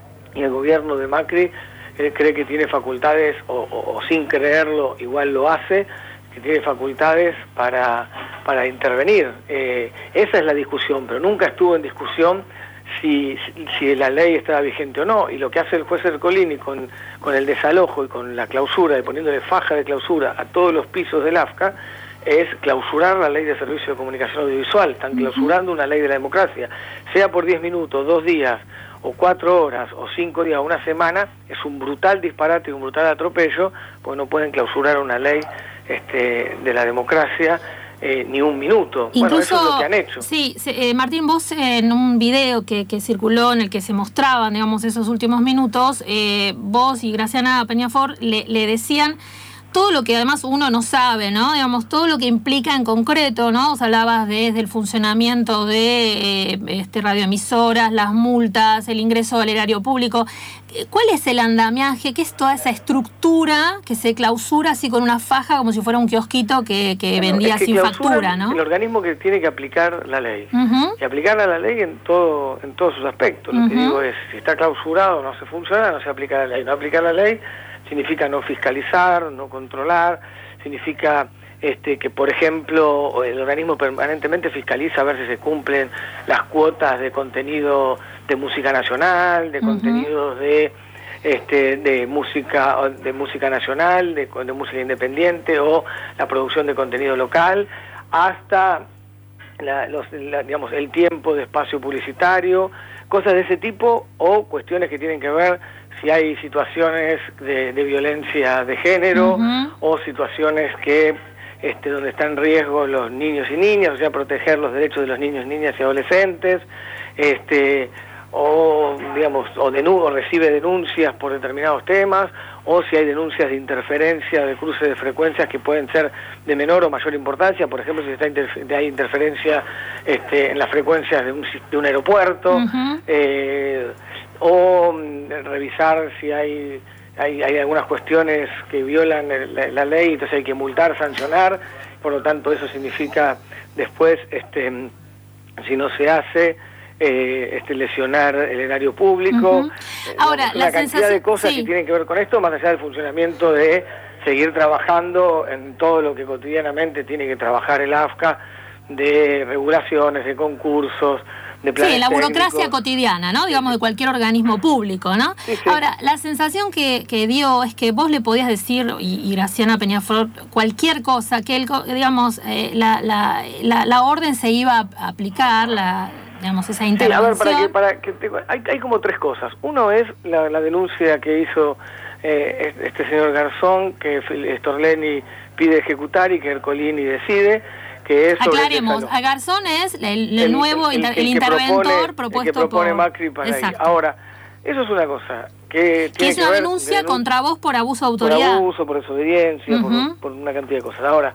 y el gobierno de Macri eh, cree que tiene facultades, o, o, o sin creerlo, igual lo hace, que tiene facultades para, para intervenir. Eh, esa es la discusión, pero nunca estuvo en discusión si, si la ley estaba vigente o no, y lo que hace el juez Ercolini con, con el desalojo y con la clausura, y poniéndole faja de clausura a todos los pisos del A F C A, es clausurar la ley de servicio de comunicación audiovisual. Están clausurando una ley de la democracia, sea por diez minutos, dos días, o cuatro horas, o cinco días, o una semana. Es un brutal disparate y un brutal atropello, porque no pueden clausurar una ley este, de la democracia eh, ni un minuto. Incluso, bueno, eso es lo que han hecho. Sí, eh, Martín, vos en un video que, que circuló en el que se mostraban, digamos, esos últimos minutos, eh, vos y Graciana Peñafort le, le decían todo lo que además uno no sabe, ¿no? Digamos, todo lo que implica en concreto, ¿no? Os hablabas desde el funcionamiento de eh, este, radioemisoras, las multas, el ingreso al erario público. ¿Cuál es el andamiaje? ¿Qué es toda esa estructura que se clausura así con una faja como si fuera un kiosquito que, que bueno, vendía es que sin factura, ¿no? El organismo que tiene que aplicar la ley. Uh-huh. Y aplicarla la ley en todo en todos sus aspectos. Lo uh-huh. que digo es, si está clausurado, no se funciona, no se aplica la ley. No aplicar la ley significa no fiscalizar, no controlar, significa este, que, por ejemplo, el organismo permanentemente fiscaliza a ver si se cumplen las cuotas de contenido de música nacional, de uh-huh. contenidos de este, de música de música nacional, de, de música independiente, o la producción de contenido local, hasta la, los, la, digamos, el tiempo de espacio publicitario, cosas de ese tipo, o cuestiones que tienen que ver si hay situaciones de, de violencia de género, uh-huh. o situaciones que este, donde están en riesgo los niños y niñas, o sea, proteger los derechos de los niños, niñas y adolescentes, este, o digamos, o, denu- o recibe denuncias por determinados temas, o si hay denuncias de interferencia, de cruce de frecuencias que pueden ser de menor o mayor importancia, por ejemplo, si está interf- hay interferencia este, en las frecuencias de un, de un aeropuerto, uh-huh. eh, o mm, revisar si hay, hay hay algunas cuestiones que violan el, la, la ley, entonces hay que multar, sancionar, por lo tanto eso significa después, este, si no se hace, eh, este, lesionar el erario público. Uh-huh. Ahora, una la cantidad sensación, de cosas sí. que tienen que ver con esto, más allá del funcionamiento de seguir trabajando en todo lo que cotidianamente tiene que trabajar el A F C A, de regulaciones, de concursos, de planes sí, la burocracia técnicos. cotidiana, ¿no? Digamos, de cualquier organismo público, ¿no? Sí, sí. Ahora, la sensación que, que dio es que vos le podías decir, y, y Graciana Peñafort, cualquier cosa, que, el, digamos, eh, la, la, la, la orden se iba a aplicar, la, digamos, esa intervención. Sí, a ver, para que, para que te, hay, hay como tres cosas. Uno es la, la denuncia que hizo eh, este señor Garzón, que Storleni pide ejecutar y que Ercolini decide. Que es Aclaremos, a Garzón es el, el, el nuevo, el, el, el interventor propone, propuesto el que propone por Macri para ahí. Ahora, eso es una cosa que que es una que ver, denuncia denun contra vos por abuso de autoridad. Por abuso, por desobediencia, uh-huh. por, por una cantidad de cosas. Ahora,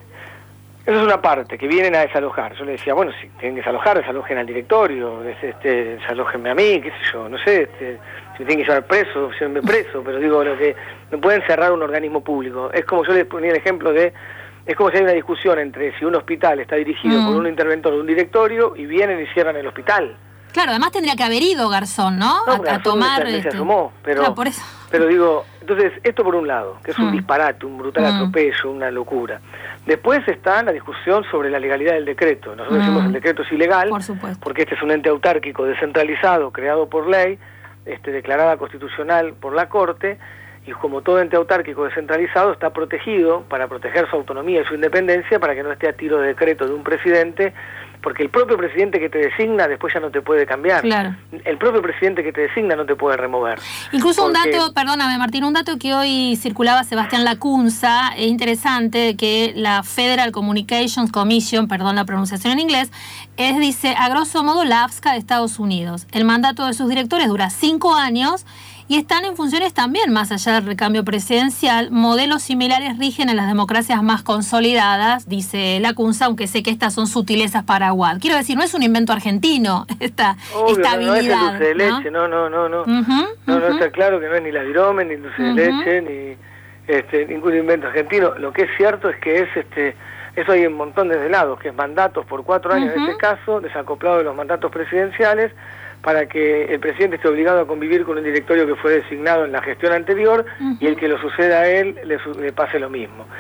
eso es una parte, que vienen a desalojar. Yo le decía, bueno, si tienen que desalojar, desalojen al directorio, este, desalójenme a mí, qué sé yo, no sé, este, si me tienen que llevar preso, llévenme preso, pero digo, lo que no pueden cerrar un organismo público. Es como yo les ponía el ejemplo de... Es como si hay una discusión entre si un hospital está dirigido mm. por un interventor o un directorio y vienen y cierran el hospital. Claro, además tendría que haber ido Garzón, ¿no? no a, Garzón a tomar... Se este... asomó, pero, claro, por eso. pero digo, entonces, esto por un lado, que es un mm. disparate, un brutal mm. atropello, una locura. Después está la discusión sobre la legalidad del decreto. Nosotros mm. decimos el decreto es ilegal, por supuesto. Porque este es un ente autárquico descentralizado, creado por ley, este, declarada constitucional por la Corte, y como todo ente autárquico descentralizado está protegido para proteger su autonomía y su independencia, para que no esté a tiro de decreto de un presidente, porque el propio presidente que te designa después ya no te puede cambiar. Claro. El propio presidente que te designa no te puede remover. Incluso porque... un dato, perdóname Martín, un dato que hoy circulaba Sebastián Lacunza, es interesante, que la Federal Communications Commission, perdón la pronunciación en inglés, es, dice, a grosso modo la A F S C A de Estados Unidos. El mandato de sus directores dura cinco años y están en funciones también, más allá del recambio presidencial. Modelos similares rigen en las democracias más consolidadas, dice Lacunza, aunque sé que estas son sutilezas para Aguad. Quiero decir, no es un invento argentino esta Obvio, estabilidad. No, no es el dulce de leche, no, no, no, no. Uh-huh, no, uh-huh. no está claro que no es ni la virome, ni el dulce uh-huh. de leche, ni este, ningún invento argentino. Lo que es cierto es que es este eso hay un montón de lados, que es mandatos por cuatro años uh-huh. en este caso, desacoplado de los mandatos presidenciales, para que el presidente esté obligado a convivir con un directorio que fue designado en la gestión anterior uh-huh. y el que lo suceda a él le, le pase lo mismo.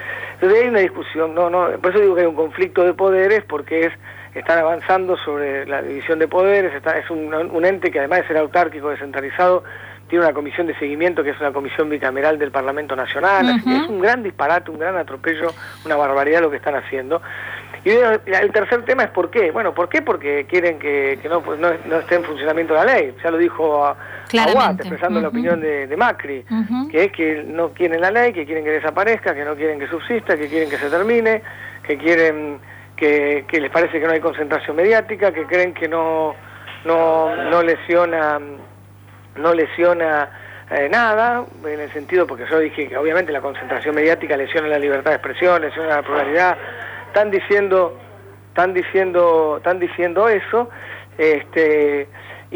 Entonces hay una discusión, no, no, por eso digo que hay un conflicto de poderes, porque es están avanzando sobre la división de poderes, está, es un, un ente que además de ser autárquico, descentralizado, tiene una comisión de seguimiento que es una comisión bicameral del Parlamento Nacional, uh-huh. Así que es un gran disparate, un gran atropello, una barbaridad lo que están haciendo. Y el tercer tema es ¿por qué? Bueno, ¿por qué? Porque quieren que, que no, pues, no, no esté en funcionamiento la ley. Ya lo dijo a, a Watt, expresando uh-huh. la opinión de, de Macri, uh-huh. que es que no quieren la ley, que quieren que desaparezca, que no quieren que subsista, que quieren que se termine, que quieren que, que les parece que no hay concentración mediática, que creen que no, no, no lesiona, no lesiona eh, nada, en el sentido, porque yo dije que obviamente la concentración mediática lesiona la libertad de expresión, lesiona la pluralidad. Están diciendo, están diciendo, están diciendo eso, este,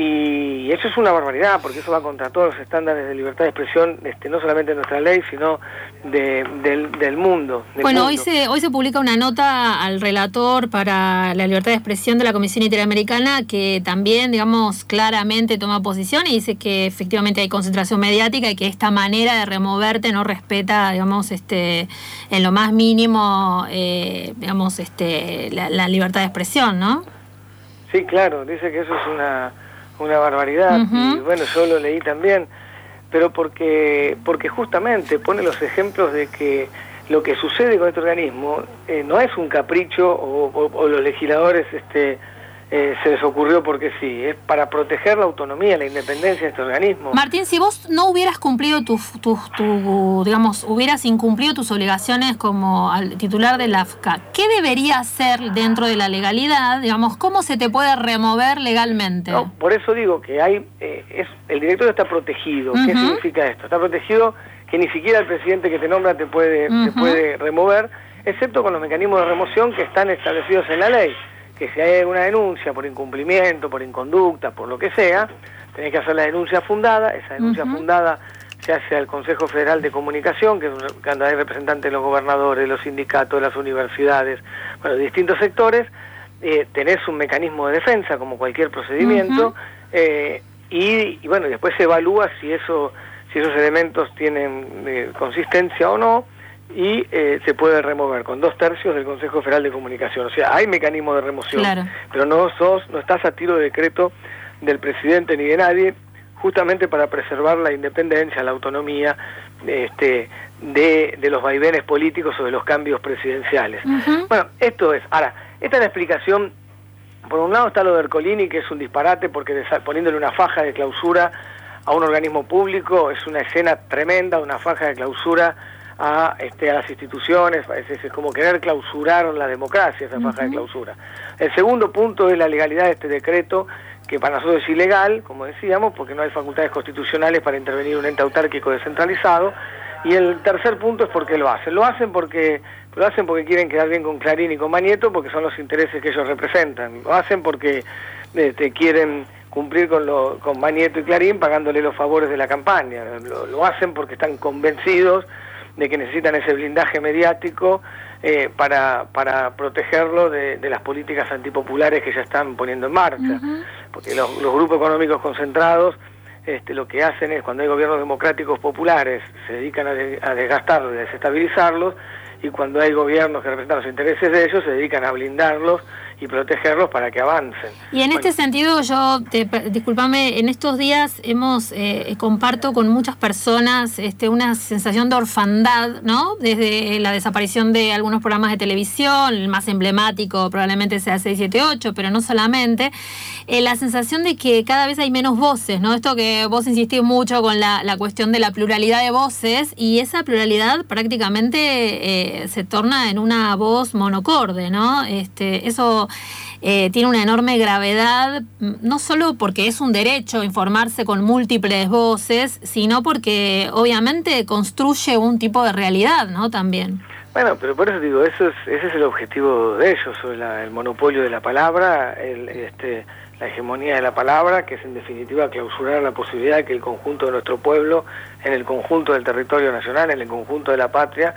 y eso es una barbaridad, porque eso va contra todos los estándares de libertad de expresión, este, no solamente de nuestra ley, sino de, del, del mundo. Del bueno, mundo. hoy se hoy se publica una nota al relator para la libertad de expresión de la Comisión Interamericana que también, digamos, claramente toma posición y dice que efectivamente hay concentración mediática y que esta manera de removerte no respeta, digamos, este, en lo más mínimo, eh, digamos, este, la, la libertad de expresión, ¿no? Sí, claro, dice que eso es una una barbaridad, uh-huh. Y bueno, yo lo leí también, pero porque porque justamente pone los ejemplos de que lo que sucede con este organismo eh, no es un capricho o, o, o los legisladores este eh, se les ocurrió porque sí, es para proteger la autonomía, la independencia de este organismo. Martín, si vos no hubieras cumplido tu, tu, tu digamos, hubieras incumplido tus obligaciones como al titular de la A F C A, ¿qué debería hacer dentro de la legalidad? Digamos, ¿cómo se te puede remover legalmente? No, por eso digo que hay, eh, es, el directorio está protegido. ¿Qué uh-huh. significa esto? Está protegido que ni siquiera el presidente que te nombra te puede, uh-huh. te puede remover, excepto con los mecanismos de remoción que están establecidos en la ley. Que si hay alguna denuncia por incumplimiento, por inconducta, por lo que sea, tenés que hacer la denuncia fundada. Esa denuncia uh-huh. fundada se hace al Consejo Federal de Comunicación, que es cuando hay representantes de los gobernadores, los sindicatos, las universidades, bueno, de distintos sectores. Eh, tenés un mecanismo de defensa, como cualquier procedimiento, uh-huh. eh, y, y bueno, después se evalúa si eso, si esos elementos tienen eh, consistencia o no, y eh, se puede remover con dos tercios del Consejo Federal de Comunicación. O sea, hay mecanismo de remoción, claro. Pero no sos, no estás a tiro de decreto del presidente ni de nadie, justamente para preservar la independencia, la autonomía este, de, de los vaivenes políticos o de los cambios presidenciales. Uh-huh. Bueno, esto es. Ahora, esta es la explicación. Por un lado está lo de Ercolini, que es un disparate, porque poniéndole una faja de clausura a un organismo público es una escena tremenda, una faja de clausura a este a las instituciones, es, es como querer clausurar la democracia, esa faja uh-huh. de clausura. El segundo punto es la legalidad de este decreto, que para nosotros es ilegal, como decíamos, porque no hay facultades constitucionales para intervenir un ente autárquico descentralizado. Y el tercer punto es porque lo hacen. Lo hacen porque lo hacen porque quieren quedar bien con Clarín y con Mañeto, porque son los intereses que ellos representan. Lo hacen porque este, quieren cumplir con, lo, con Mañeto y Clarín pagándole los favores de la campaña. Lo, lo hacen porque están convencidos de que necesitan ese blindaje mediático eh, para, para protegerlo de, de las políticas antipopulares que ya están poniendo en marcha. Uh-huh. Porque los, los grupos económicos concentrados este, lo que hacen es, cuando hay gobiernos democráticos populares, se dedican a, de, a desgastarlos, a desestabilizarlos, y cuando hay gobiernos que representan los intereses de ellos, se dedican a blindarlos y protegerlos para que avancen. Y en bueno. este sentido, yo, te, discúlpame, en estos días hemos, eh, comparto con muchas personas este, una sensación de orfandad, ¿no? Desde la desaparición de algunos programas de televisión, el más emblemático probablemente sea seis siete ocho, pero no solamente, eh, la sensación de que cada vez hay menos voces, ¿no? Esto que vos insistís mucho con la, la cuestión de la pluralidad de voces, y esa pluralidad prácticamente eh, se torna en una voz monocorde, ¿no? Este, eso Eh, tiene una enorme gravedad, no solo porque es un derecho informarse con múltiples voces, sino porque obviamente construye un tipo de realidad, ¿no? También. Bueno, pero por eso digo, eso es, ese es el objetivo de ellos, la, el monopolio de la palabra, el, este, la hegemonía de la palabra, que es en definitiva clausurar la posibilidad de que el conjunto de nuestro pueblo, en el conjunto del territorio nacional, en el conjunto de la patria,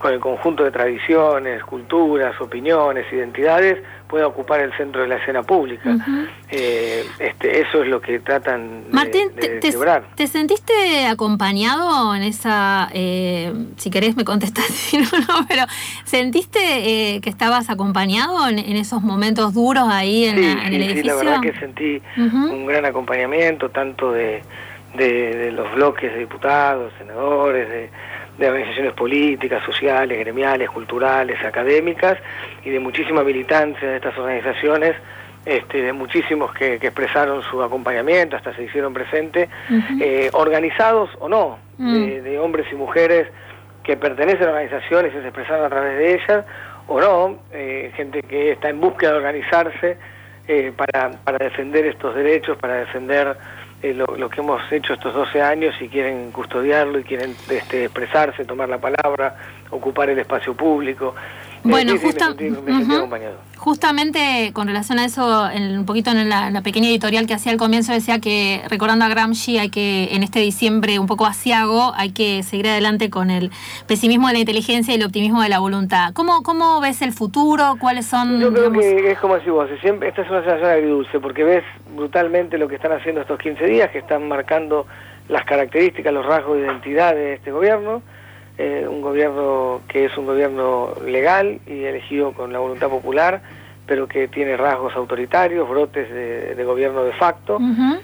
con el conjunto de tradiciones, culturas, opiniones, identidades, pueda ocupar el centro de la escena pública. Uh-huh. eh, este, eso es lo que tratan de, Martín, de te, quebrar. ¿te sentiste acompañado en esa, eh, si querés me contestás, si no, no, pero ¿sentiste eh, que estabas acompañado en, en esos momentos duros ahí en, sí, la, en sí, el edificio? Sí, la verdad que sentí uh-huh. un gran acompañamiento, tanto de, de, de los bloques de diputados, senadores, de de organizaciones políticas, sociales, gremiales, culturales, académicas, y de muchísima militancia de estas organizaciones, este, de muchísimos que, que expresaron su acompañamiento, hasta se hicieron presentes, uh-huh. eh, organizados o no, uh-huh. de, de hombres y mujeres que pertenecen a organizaciones y se expresaron a través de ellas, o no, eh, gente que está en búsqueda de organizarse eh, para, para defender estos derechos, para defender Eh, lo, lo que hemos hecho estos doce años y quieren custodiarlo y quieren este, expresarse, tomar la palabra, ocupar el espacio público. Bueno, eh, sí, justa, sí, me sentí, me sentí uh-huh. acompañado. Justamente con relación a eso, en, un poquito en la, en la pequeña editorial que hacía al comienzo, decía que, recordando a Gramsci, hay que en este diciembre un poco aciago, hay que seguir adelante con el pesimismo de la inteligencia y el optimismo de la voluntad. ¿Cómo, cómo ves el futuro? ¿Cuáles son...? Yo creo digamos... que es como decís vos, siempre, esta es una sensación agridulce, porque ves brutalmente lo que están haciendo estos quince días, que están marcando las características, los rasgos de identidad de este gobierno, eh, un gobierno que es un gobierno legal y elegido con la voluntad popular, pero que tiene rasgos autoritarios, brotes de, de gobierno de facto, uh-huh.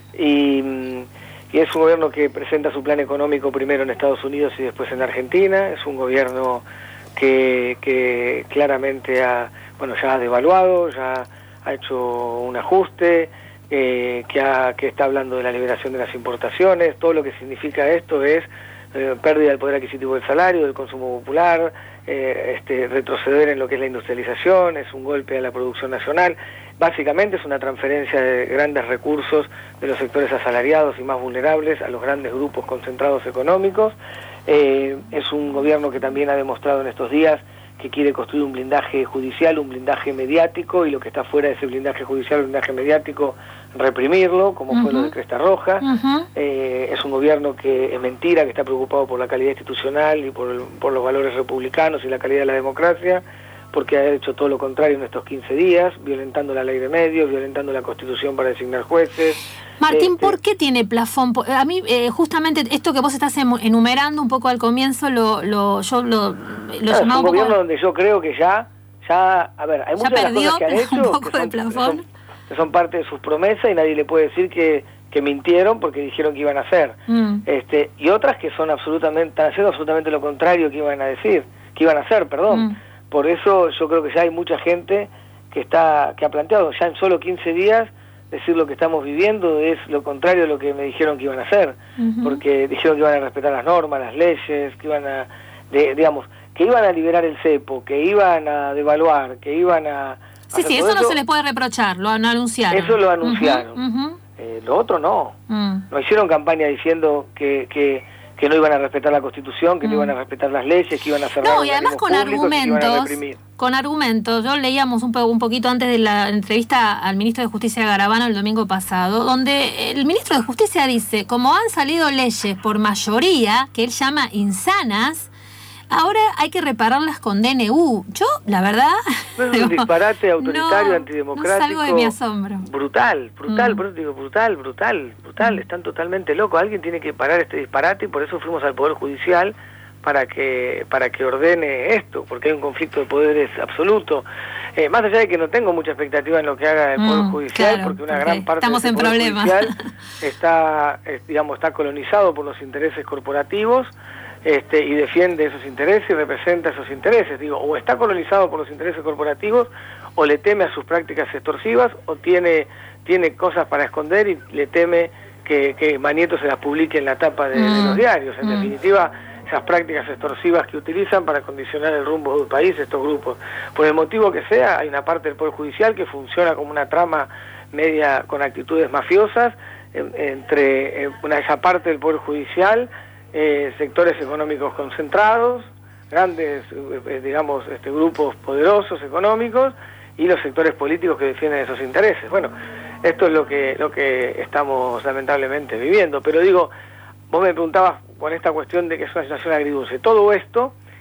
y, y es un gobierno que presenta su plan económico primero en Estados Unidos y después en Argentina, es un gobierno que, que claramente ha, bueno, ya ha devaluado, ya ha hecho un ajuste, eh, que, ha, que está hablando de la liberación de las importaciones. Todo lo que significa esto es eh, pérdida del poder adquisitivo del salario, del consumo popular, eh, este, retroceder en lo que es la industrialización, es un golpe a la producción nacional. Básicamente es una transferencia de grandes recursos de los sectores asalariados y más vulnerables a los grandes grupos concentrados económicos. Eh, es un gobierno que también ha demostrado en estos días que quiere construir un blindaje judicial, un blindaje mediático, y lo que está fuera de ese blindaje judicial, un blindaje mediático, reprimirlo, como uh-huh. fue lo de Cresta Roja. Uh-huh. Eh, es un gobierno que es mentira, que está preocupado por la calidad institucional y por, el, por los valores republicanos y la calidad de la democracia, porque ha hecho todo lo contrario en estos quince días, violentando la ley de medios, violentando la Constitución para designar jueces. Martín, este... ¿por qué tiene plafón? A mí, eh, justamente, esto que vos estás enumerando un poco al comienzo, lo, lo, yo lo, lo claro, llamaba es un, un gobierno poco... donde yo creo que ya, ya a ver, hay muchas de las cosas que han hecho un poco que son, de plafón. Que son, que son parte de sus promesas y nadie le puede decir que, que mintieron porque dijeron que iban a hacer. Mm. Este, y otras que son absolutamente, están haciendo absolutamente lo contrario que iban a decir, que iban a hacer, perdón. Mm. Por eso yo creo que ya hay mucha gente que está que ha planteado ya en solo quince días decir lo que estamos viviendo es lo contrario a lo que me dijeron que iban a hacer, uh-huh. porque dijeron que iban a respetar las normas, las leyes, que iban a, de, digamos, que iban a liberar el cepo, que iban a devaluar, que iban a... Sí, sí, eso no se les puede reprochar, lo anunciaron. Eso lo anunciaron. Uh-huh, uh-huh. Eh, lo otro no. Uh-huh. No hicieron campaña diciendo que... que que no iban a respetar la Constitución, que mm. no iban a respetar las leyes, que iban a cerrar... No, y además con argumentos, con argumentos, yo leíamos un, po un poquito antes de la entrevista al ministro de Justicia Garabano el domingo pasado, donde el ministro de Justicia dice, como han salido leyes por mayoría, que él llama insanas, ahora hay que repararlas con D N U. Yo, la verdad... No, es un disparate autoritario, no, antidemocrático. No salgo de mi asombro. Brutal, brutal, mm. por eso digo, brutal, brutal, brutal. Mm. Están totalmente locos. Alguien tiene que parar este disparate y por eso fuimos al Poder Judicial para que para que ordene esto, porque hay un conflicto de poderes absoluto. Eh, más allá de que no tengo mucha expectativa en lo que haga el mm, Poder Judicial, claro, porque una porque gran parte estamos del en Poder problemas. Judicial está, eh, digamos, está colonizado por los intereses corporativos. Este, y defiende esos intereses y representa esos intereses. Digo, o está colonizado por los intereses corporativos, o le teme a sus prácticas extorsivas, o tiene tiene cosas para esconder y le teme que, que Manieto se las publique en la tapa de, mm. de los diarios. En mm. definitiva, esas prácticas extorsivas que utilizan para condicionar el rumbo del país, estos grupos. Por el motivo que sea, hay una parte del Poder Judicial que funciona como una trama media con actitudes mafiosas, en, entre en una, esa parte del Poder Judicial, Eh, sectores económicos concentrados, grandes, eh, digamos, este, grupos poderosos económicos y los sectores políticos que defienden esos intereses. Bueno, esto es lo que lo que estamos lamentablemente viviendo. Pero digo, vos me preguntabas con esta cuestión de que es una situación agridulce. Todo esto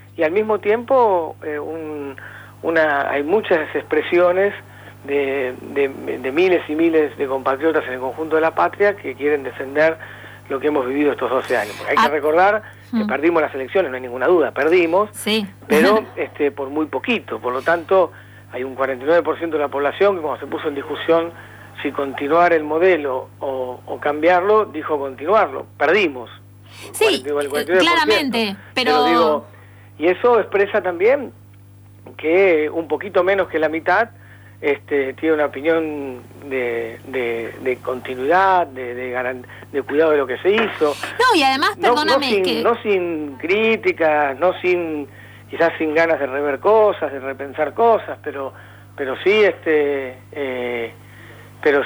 y al mismo tiempo eh, un, una, hay muchas expresiones de, de, de miles y miles de compatriotas en el conjunto de la patria que quieren defender lo que hemos vivido estos doce años. Porque hay ah. que recordar que perdimos las elecciones, no hay ninguna duda, perdimos, sí. pero este, por muy poquito. Por lo tanto, hay un cuarenta y nueve por ciento de la población que cuando se puso en discusión si continuar el modelo o, o cambiarlo, dijo continuarlo. Perdimos. Sí, cuarenta, el cuarenta y nueve por ciento. Claramente, pero... pero digo, y eso expresa también que un poquito menos que la mitad este, tiene una opinión de, de, de continuidad, de, de, garan, de cuidado de lo que se hizo. No, y además, perdóname... No, no, sin, que... no sin críticas, no sin... quizás sin ganas de rever cosas, de repensar cosas, pero pero sí este eh, pero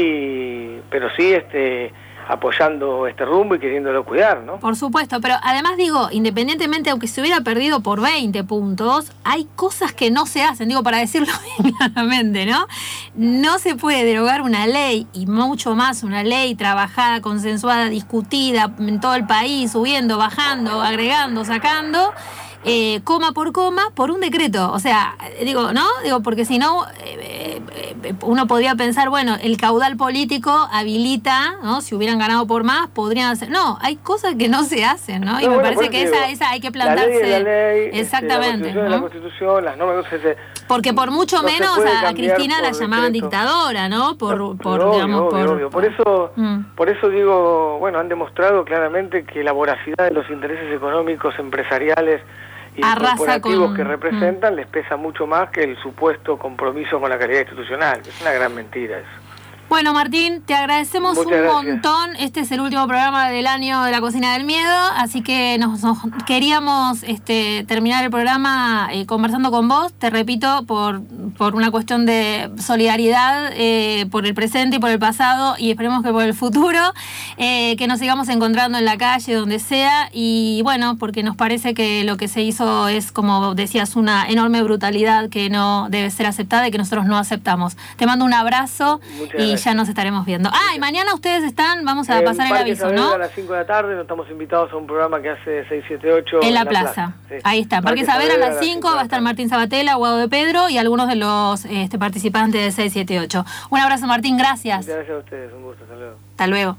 sí pero sí este apoyando este rumbo y queriéndolo cuidar, ¿no? Por supuesto, pero además digo, independientemente, aunque se hubiera perdido por veinte puntos, hay cosas que no se hacen, digo, para decirlo bien claramente, ¿no? No se puede derogar una ley, y mucho más una ley trabajada, consensuada, discutida en todo el país, subiendo, bajando, agregando, sacando, Eh, coma por coma, por un decreto. O sea, digo, ¿no? Digo, porque si no, eh, eh, uno podría pensar, bueno, el caudal político habilita, ¿no? Si hubieran ganado por más, podrían hacer... No, hay cosas que no se hacen, ¿no? Y no, me bueno, parece que digo, esa, esa hay que plantarse... La ley es la ley, exactamente. Este, la Constitución, ¿no? La Constitución, las normas... Entonces, porque por mucho no menos a, a Cristina la llamaban decreto. dictadora, ¿no? Por, no, por obvio, digamos, obvio, por... Obvio. Por eso, mm. por eso digo, bueno, han demostrado claramente que la voracidad de los intereses económicos, empresariales y corporativos con... que representan, mm. les pesa mucho más que el supuesto compromiso con la calidad institucional. Es una gran mentira eso. Bueno, Martín, te agradecemos Muchas un gracias. montón. Este es el último programa del año de La Cocina del Miedo, así que nos, nos queríamos este, terminar el programa eh, conversando con vos, te repito, por, por una cuestión de solidaridad, eh, por el presente y por el pasado, y esperemos que por el futuro, eh, que nos sigamos encontrando en la calle, donde sea, y bueno, porque nos parece que lo que se hizo es, como decías, una enorme brutalidad que no debe ser aceptada y que nosotros no aceptamos. Te mando un abrazo. Muchas y gracias. ya nos estaremos viendo. Ah, y mañana ustedes están, vamos a en pasar el aviso, Saavedra, ¿no? A las cinco de la tarde, nos estamos invitados a un programa que hace seis siete ocho en la, la plaza. plaza. Sí. Ahí está. Parque, Parque Saavedra a las cinco va a estar Martín Sabatella, Guado de Pedro y algunos de los este, participantes de seis siete ocho. Un abrazo, Martín, gracias. Muchas gracias a ustedes, un gusto, hasta luego. Hasta luego.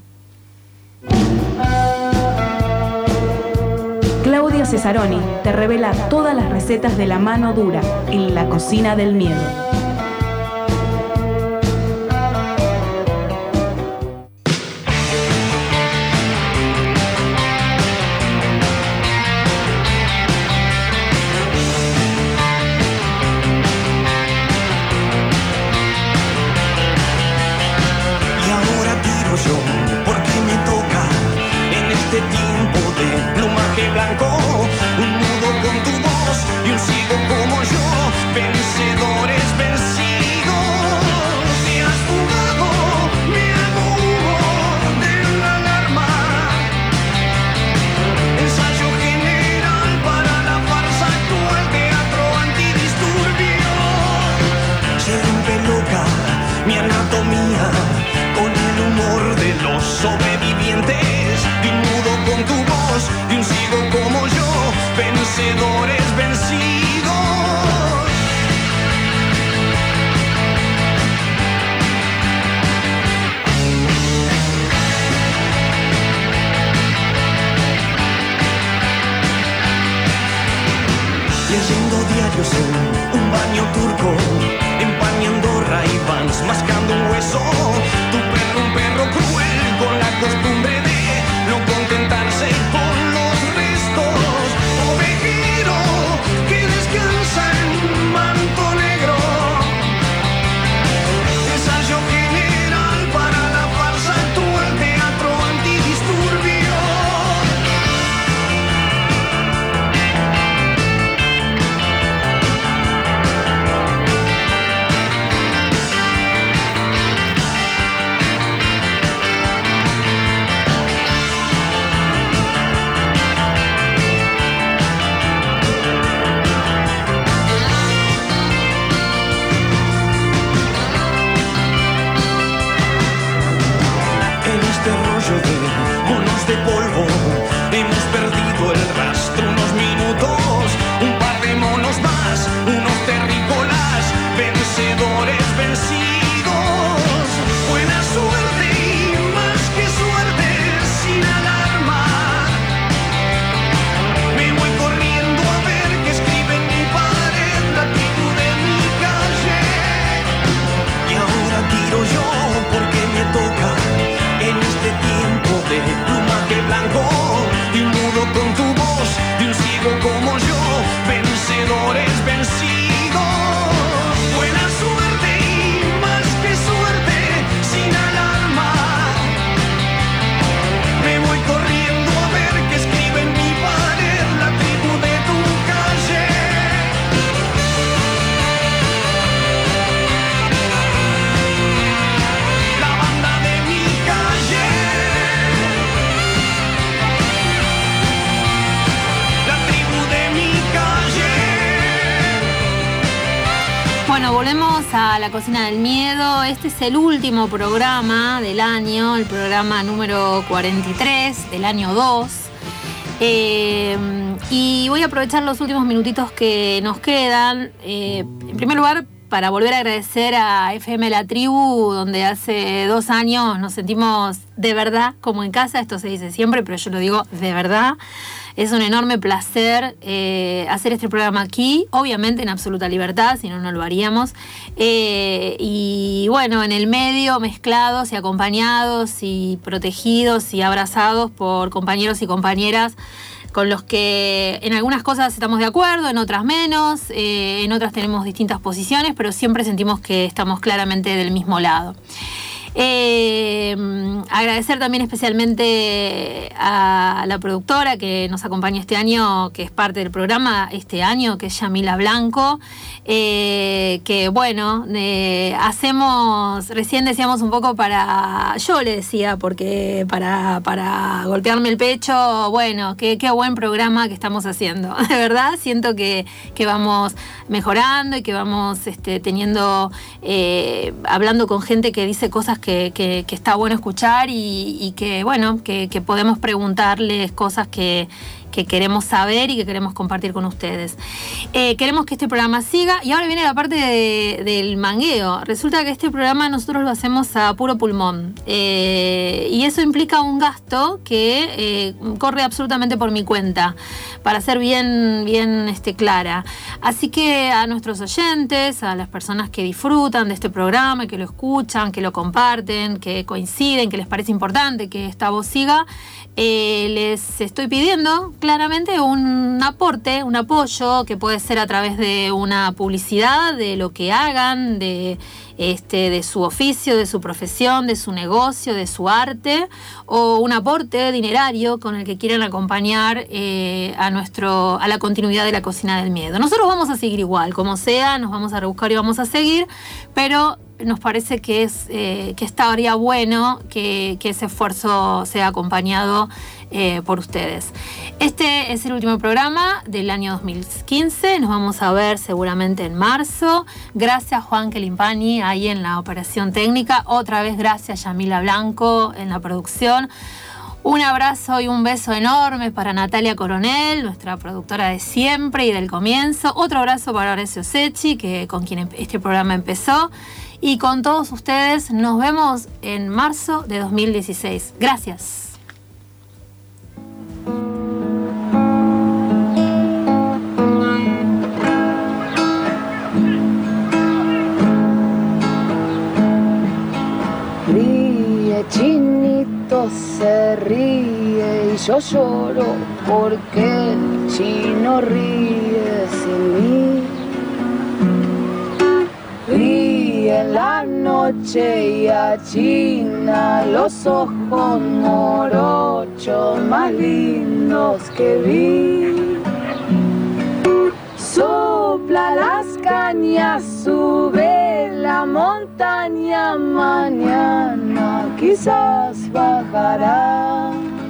Claudia Cesaroni te revela todas las recetas de la mano dura en La Cocina del Miedo. a La Cocina del Miedo. Este es el último programa del año, el programa número cuarenta y tres del año dos. Eh, y voy a aprovechar los últimos minutitos que nos quedan. Eh, en primer lugar, para volver a agradecer a F M La Tribu, donde hace dos años nos sentimos de verdad como en casa. Esto se dice siempre, pero yo lo digo de verdad. Es un enorme placer eh, hacer este programa aquí, obviamente en absoluta libertad, si no, no lo haríamos. Eh, y bueno, en el medio, mezclados y acompañados y protegidos y abrazados por compañeros y compañeras con los que en algunas cosas estamos de acuerdo, en otras menos, eh, en otras tenemos distintas posiciones, pero siempre sentimos que estamos claramente del mismo lado. Eh, agradecer también especialmente a la productora que nos acompaña este año, que es parte del programa este año, que es Yamila Blanco, eh, que bueno, eh, hacemos, recién decíamos un poco para, yo le decía, porque para, para golpearme el pecho, bueno, qué, qué buen programa que estamos haciendo, de verdad, siento que, que vamos mejorando y que vamos este, teniendo, eh, hablando con gente que dice cosas Que, que, que está bueno escuchar y, y que, bueno, que, que podemos preguntarles cosas que, que queremos saber y que queremos compartir con ustedes. Eh, queremos que este programa siga y ahora viene la parte de, del mangueo. Resulta que este programa nosotros lo hacemos a puro pulmón eh, y eso implica un gasto que eh, corre absolutamente por mi cuenta, para ser bien, bien este, clara. Así que a nuestros oyentes, a las personas que disfrutan de este programa, que lo escuchan, que lo comparten, que coinciden, que les parece importante que esta voz siga, eh, les estoy pidiendo claramente un aporte, un apoyo, que puede ser a través de una publicidad, de lo que hagan, de... Este, de su oficio, de su profesión, de su negocio, de su arte, o un aporte dinerario con el que quieran acompañar eh, a, nuestro, a la continuidad de La Cocina del Miedo. Nosotros vamos a seguir igual, como sea, nos vamos a rebuscar y vamos a seguir, pero nos parece que, es, eh, que estaría bueno que, que ese esfuerzo sea acompañado eh, por ustedes. Este es el último programa del año dos mil quince, nos vamos a ver seguramente en marzo. Gracias Juan Kelimpani ahí en la operación técnica, otra vez gracias Yamila Blanco en la producción. Un abrazo y un beso enorme para Natalia Coronel, nuestra productora de siempre y del comienzo. Otro abrazo para Horacio Secchi, que, con quien este programa empezó. Y con todos ustedes nos vemos en marzo de dos mil dieciséis. Gracias. Ríe, chinito se ríe y yo lloro porque el chino ríe sin mí. Ríe la noche y achina los ojos morochos más lindos que vi. Sopla las cañas, sube la montaña, mañana quizás bajará.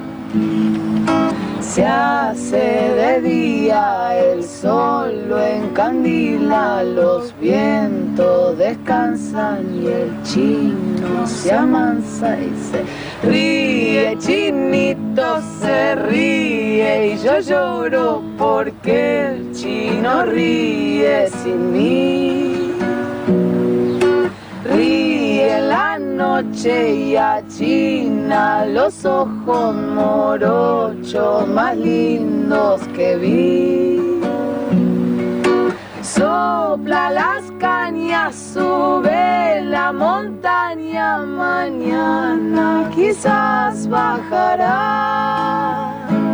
Se hace de día, el sol lo encandila, los vientos descansan y el chino se amansa y se ríe, chinito se ríe y yo lloro porque el chino ríe sin mí. Ríe la noche y achina los ojos morochos más lindos que vi. Sopla las cañas, sube la montaña, mañana quizás bajará.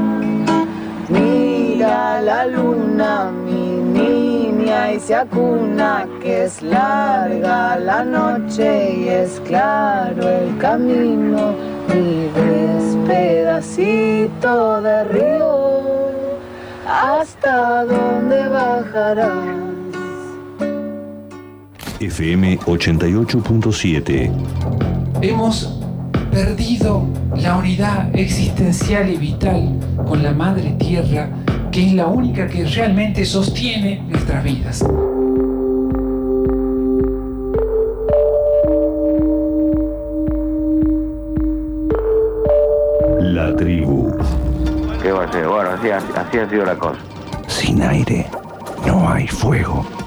Mira la luna, mi niña, y se acuna que es larga la noche y es claro el camino. Mi despedacito de río, ¿hasta dónde bajarás? F M ochenta y ocho punto siete. Hemos perdido la unidad existencial y vital con la Madre Tierra, que es la única que realmente sostiene nuestras vidas. ¿Qué va a ser? Bueno, así, así ha sido la cosa. Sin aire no hay fuego.